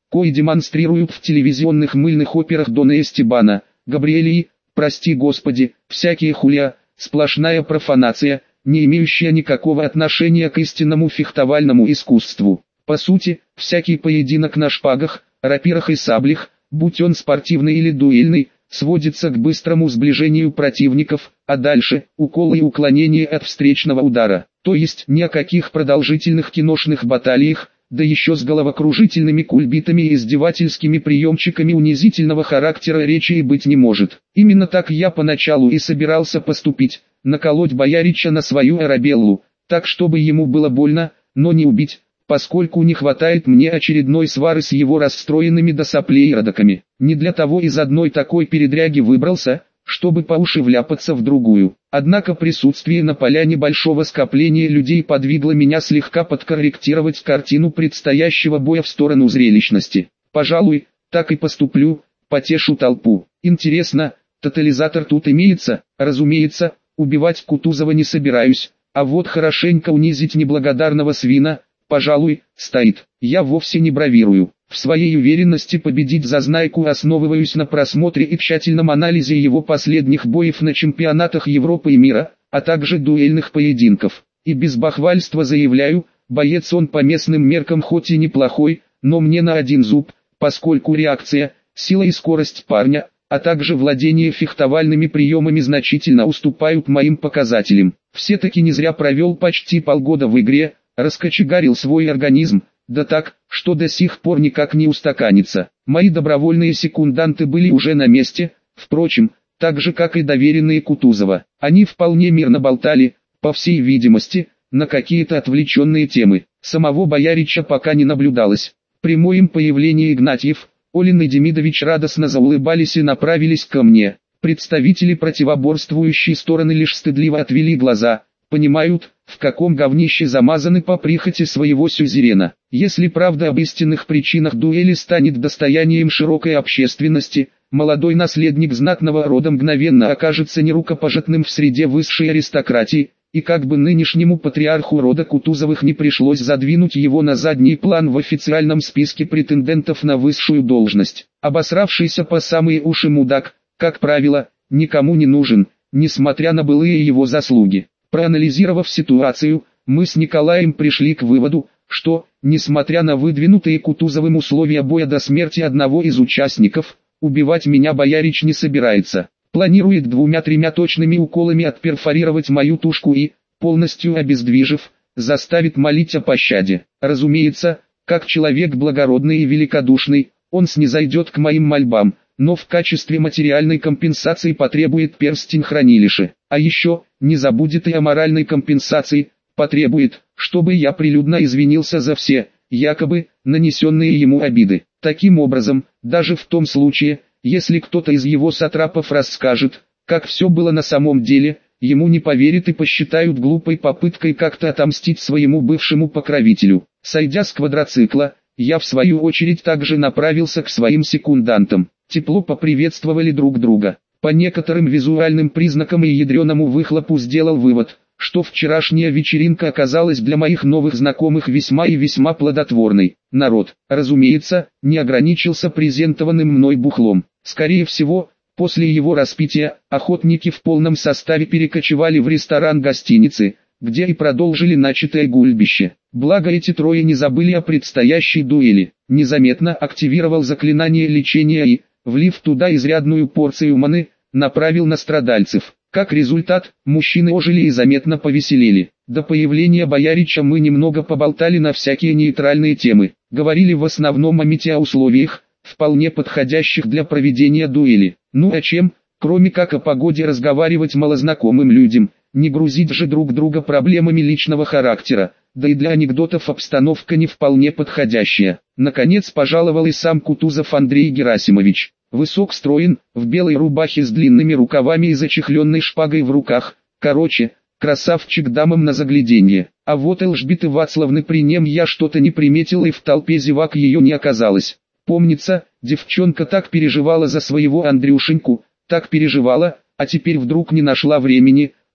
кои демонстрируют в телевизионных мыльных операх Дона Эстебана, Габриэля и, прости Господи, всякие хулия, сплошная профанация, не имеющая никакого отношения к истинному фехтовальному искусству. По сути, всякий поединок на шпагах, рапирах и саблях, будь он спортивный или дуэльный, сводится к быстрому сближению противников, а дальше – уколы и уклонение от встречного удара. То есть ни о каких продолжительных киношных баталиях, да еще с головокружительными кульбитами и издевательскими приемчиками унизительного характера речи и быть не может. Именно так я поначалу и собирался поступить, наколоть боярича на свою Арабеллу, так чтобы ему было больно, но не убить, поскольку не хватает мне очередной свары с его расстроенными до соплей родаками. Не для того из одной такой передряги выбрался, чтобы по уши вляпаться в другую. Однако присутствие на поляне большого скопления людей подвигло меня слегка подкорректировать картину предстоящего боя в сторону зрелищности. Пожалуй, так и поступлю, потешу толпу. Интересно, тотализатор тут имеется? Разумеется, убивать Кутузова не собираюсь, а вот хорошенько унизить неблагодарного свина, пожалуй, стоит. Я вовсе не бравирую. В своей уверенности победить Зазнайку основываюсь на просмотре и тщательном анализе его последних боев на чемпионатах Европы и мира, а также дуэльных поединков. И без бахвальства заявляю, боец он по местным меркам хоть и неплохой, но мне на один зуб, поскольку реакция, сила и скорость парня, а также владение фехтовальными приемами значительно уступают моим показателям. Все-таки не зря провел почти полгода в игре, раскочегарил свой организм, да так, что до сих пор никак не устаканится. Мои добровольные секунданты были уже на месте, впрочем, так же как и доверенные Кутузова. Они вполне мирно болтали, по всей видимости, на какие-то отвлеченные темы. Самого боярича пока не наблюдалось. При моем появлении Игнатьев, Олин и Демидович радостно заулыбались и направились ко мне. Представители противоборствующей стороны лишь стыдливо отвели глаза, понимают, в каком говнище замазаны по прихоти своего сюзерена. Если правда об истинных причинах дуэли станет достоянием широкой общественности, молодой наследник знатного рода мгновенно окажется нерукопожатным в среде высшей аристократии, и как бы нынешнему патриарху рода Кутузовых не пришлось задвинуть его на задний план в официальном списке претендентов на высшую должность. Обосравшийся по самые уши мудак, как правило, никому не нужен, несмотря на былые его заслуги. Проанализировав ситуацию, мы с Николаем пришли к выводу, что, несмотря на выдвинутые Кутузовым условия боя до смерти одного из участников, убивать меня боярич не собирается. Планирует 2-3 точными уколами отперфорировать мою тушку и, полностью обездвижив, заставит молить о пощаде. Разумеется, как человек благородный и великодушный, он снизойдет к моим мольбам, но в качестве материальной компенсации потребует перстень хранилища. А еще, не забудет и о моральной компенсации, потребует, чтобы я прилюдно извинился за все, якобы, нанесенные ему обиды. Таким образом, даже в том случае, если кто-то из его сатрапов расскажет, как все было на самом деле, ему не поверят и посчитают глупой попыткой как-то отомстить своему бывшему покровителю. Сойдя с квадроцикла, я в свою очередь также направился к своим секундантам. Тепло поприветствовали друг друга. По некоторым визуальным признакам и ядреному выхлопу сделал вывод, что вчерашняя вечеринка оказалась для моих новых знакомых весьма и весьма плодотворной. Народ, разумеется, не ограничился презентованным мной бухлом. Скорее всего, после его распития, охотники в полном составе перекочевали в ресторан гостиницы, где и продолжили начатое гульбище. Благо эти трое не забыли о предстоящей дуэли. Незаметно активировал заклинание лечения и, влив туда изрядную порцию маны, направил на страдальцев. Как результат, мужчины ожили и заметно повеселели. До появления боярича мы немного поболтали на всякие нейтральные темы. Говорили в основном о метеоусловиях, вполне подходящих для проведения дуэли. Ну а чем, кроме как о погоде разговаривать малознакомым людям, не грузить же друг друга проблемами личного характера, да и для анекдотов обстановка не вполне подходящая. Наконец пожаловал и сам Кутузов Андрей Герасимович. Высок строен, в белой рубахе с длинными рукавами и зачехленной шпагой в руках. Короче, красавчик дамам на загляденье. А вот Элжбиты Вацлавны при нем я что-то не приметил и в толпе зевак ее не оказалось. Помнится, девчонка так переживала за своего Андрюшеньку, так переживала, а теперь вдруг не нашла времени,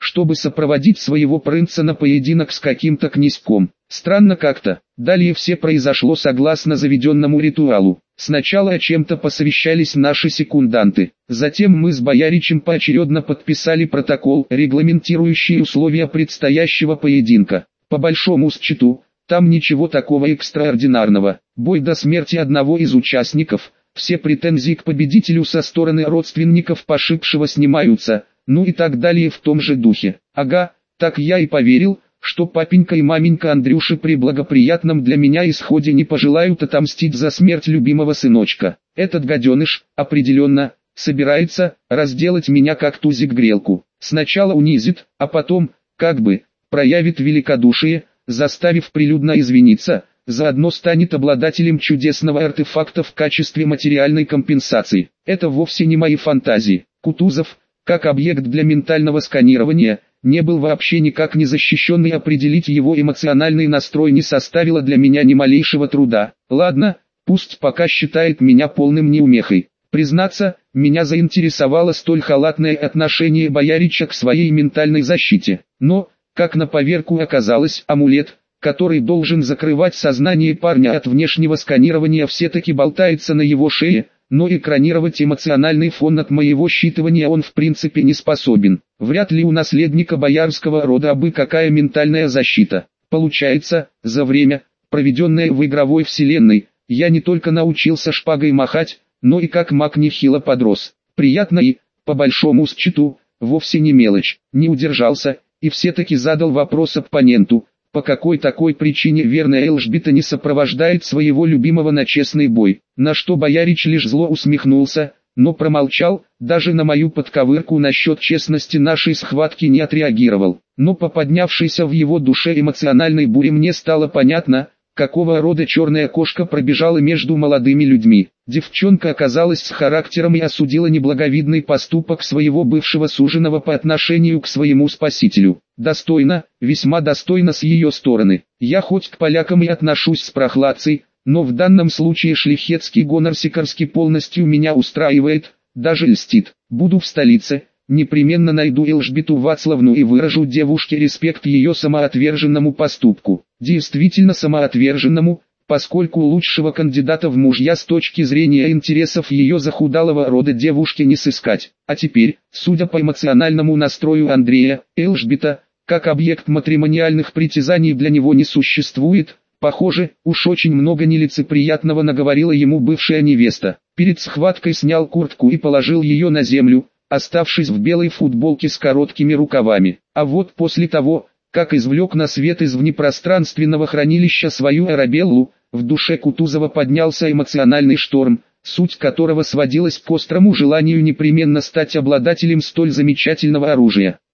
чтобы сопроводить своего принца на поединок с каким-то князьком. Странно как-то. Далее все произошло согласно заведенному ритуалу. Сначала о чем-то посовещались наши секунданты. Затем мы с бояричем поочередно подписали протокол, регламентирующий условия предстоящего поединка. По большому счету, там ничего такого экстраординарного. Бой до смерти одного из участников. Все претензии к победителю со стороны родственников пошибшего снимаются. Ну и так далее в том же духе. Ага, так я и поверил, что папенька и маменька Андрюши при благоприятном для меня исходе не пожелают отомстить за смерть любимого сыночка. Этот гаденыш, определенно, собирается разделать меня как тузик-грелку. Сначала унизит, а потом, как бы, проявит великодушие, заставив прилюдно извиниться, заодно станет обладателем чудесного артефакта в качестве материальной компенсации. Это вовсе не мои фантазии. Кутузов, как объект для ментального сканирования, не был вообще никак не защищен, и определить его эмоциональный настрой не составило для меня ни малейшего труда. Ладно, пусть пока считает меня полным неумехой. Признаться, меня заинтересовало столь халатное отношение боярича к своей ментальной защите. Но, как на поверку оказалось, амулет, который должен закрывать сознание парня от внешнего сканирования, все-таки болтается на его шее, но экранировать эмоциональный фон от моего считывания он в принципе не способен. Вряд ли у наследника боярского рода абы какая ментальная защита. Получается, за время, проведенное в игровой вселенной, я не только научился шпагой махать, но и как маг нехило подрос. Приятно и, по большому счету, вовсе не мелочь. Не удержался, и все-таки задал вопрос оппоненту, по какой такой причине верная Элжбита не сопровождает своего любимого на честный бой. На что боярич лишь зло усмехнулся, но промолчал, даже на мою подковырку насчет честности нашей схватки не отреагировал. Но по поднявшейся в его душе эмоциональной буре мне стало понятно, какого рода черная кошка пробежала между молодыми людьми. Девчонка оказалась с характером и осудила неблаговидный поступок своего бывшего суженого по отношению к своему спасителю. Достойно, весьма достойно с ее стороны. Я хоть к полякам и отношусь с прохладцей, но в данном случае шляхетский гонор Сикарский полностью меня устраивает, даже льстит. Буду в столице, непременно найду Элжбиту Вацлавну и выражу девушке респект ее самоотверженному поступку. Действительно самоотверженному, поскольку лучшего кандидата в мужья с точки зрения интересов ее захудалого рода девушки не сыскать. А теперь, судя по эмоциональному настрою Андрея, Элжбита, как объект матримониальных притязаний для него не существует. Похоже, уж очень много нелицеприятного наговорила ему бывшая невеста. Перед схваткой снял куртку и положил ее на землю, оставшись в белой футболке с короткими рукавами. А вот после того, как извлек на свет из внепространственного хранилища свою Арабеллу, в душе Кутузова поднялся эмоциональный шторм, суть которого сводилась к острому желанию непременно стать обладателем столь замечательного оружия.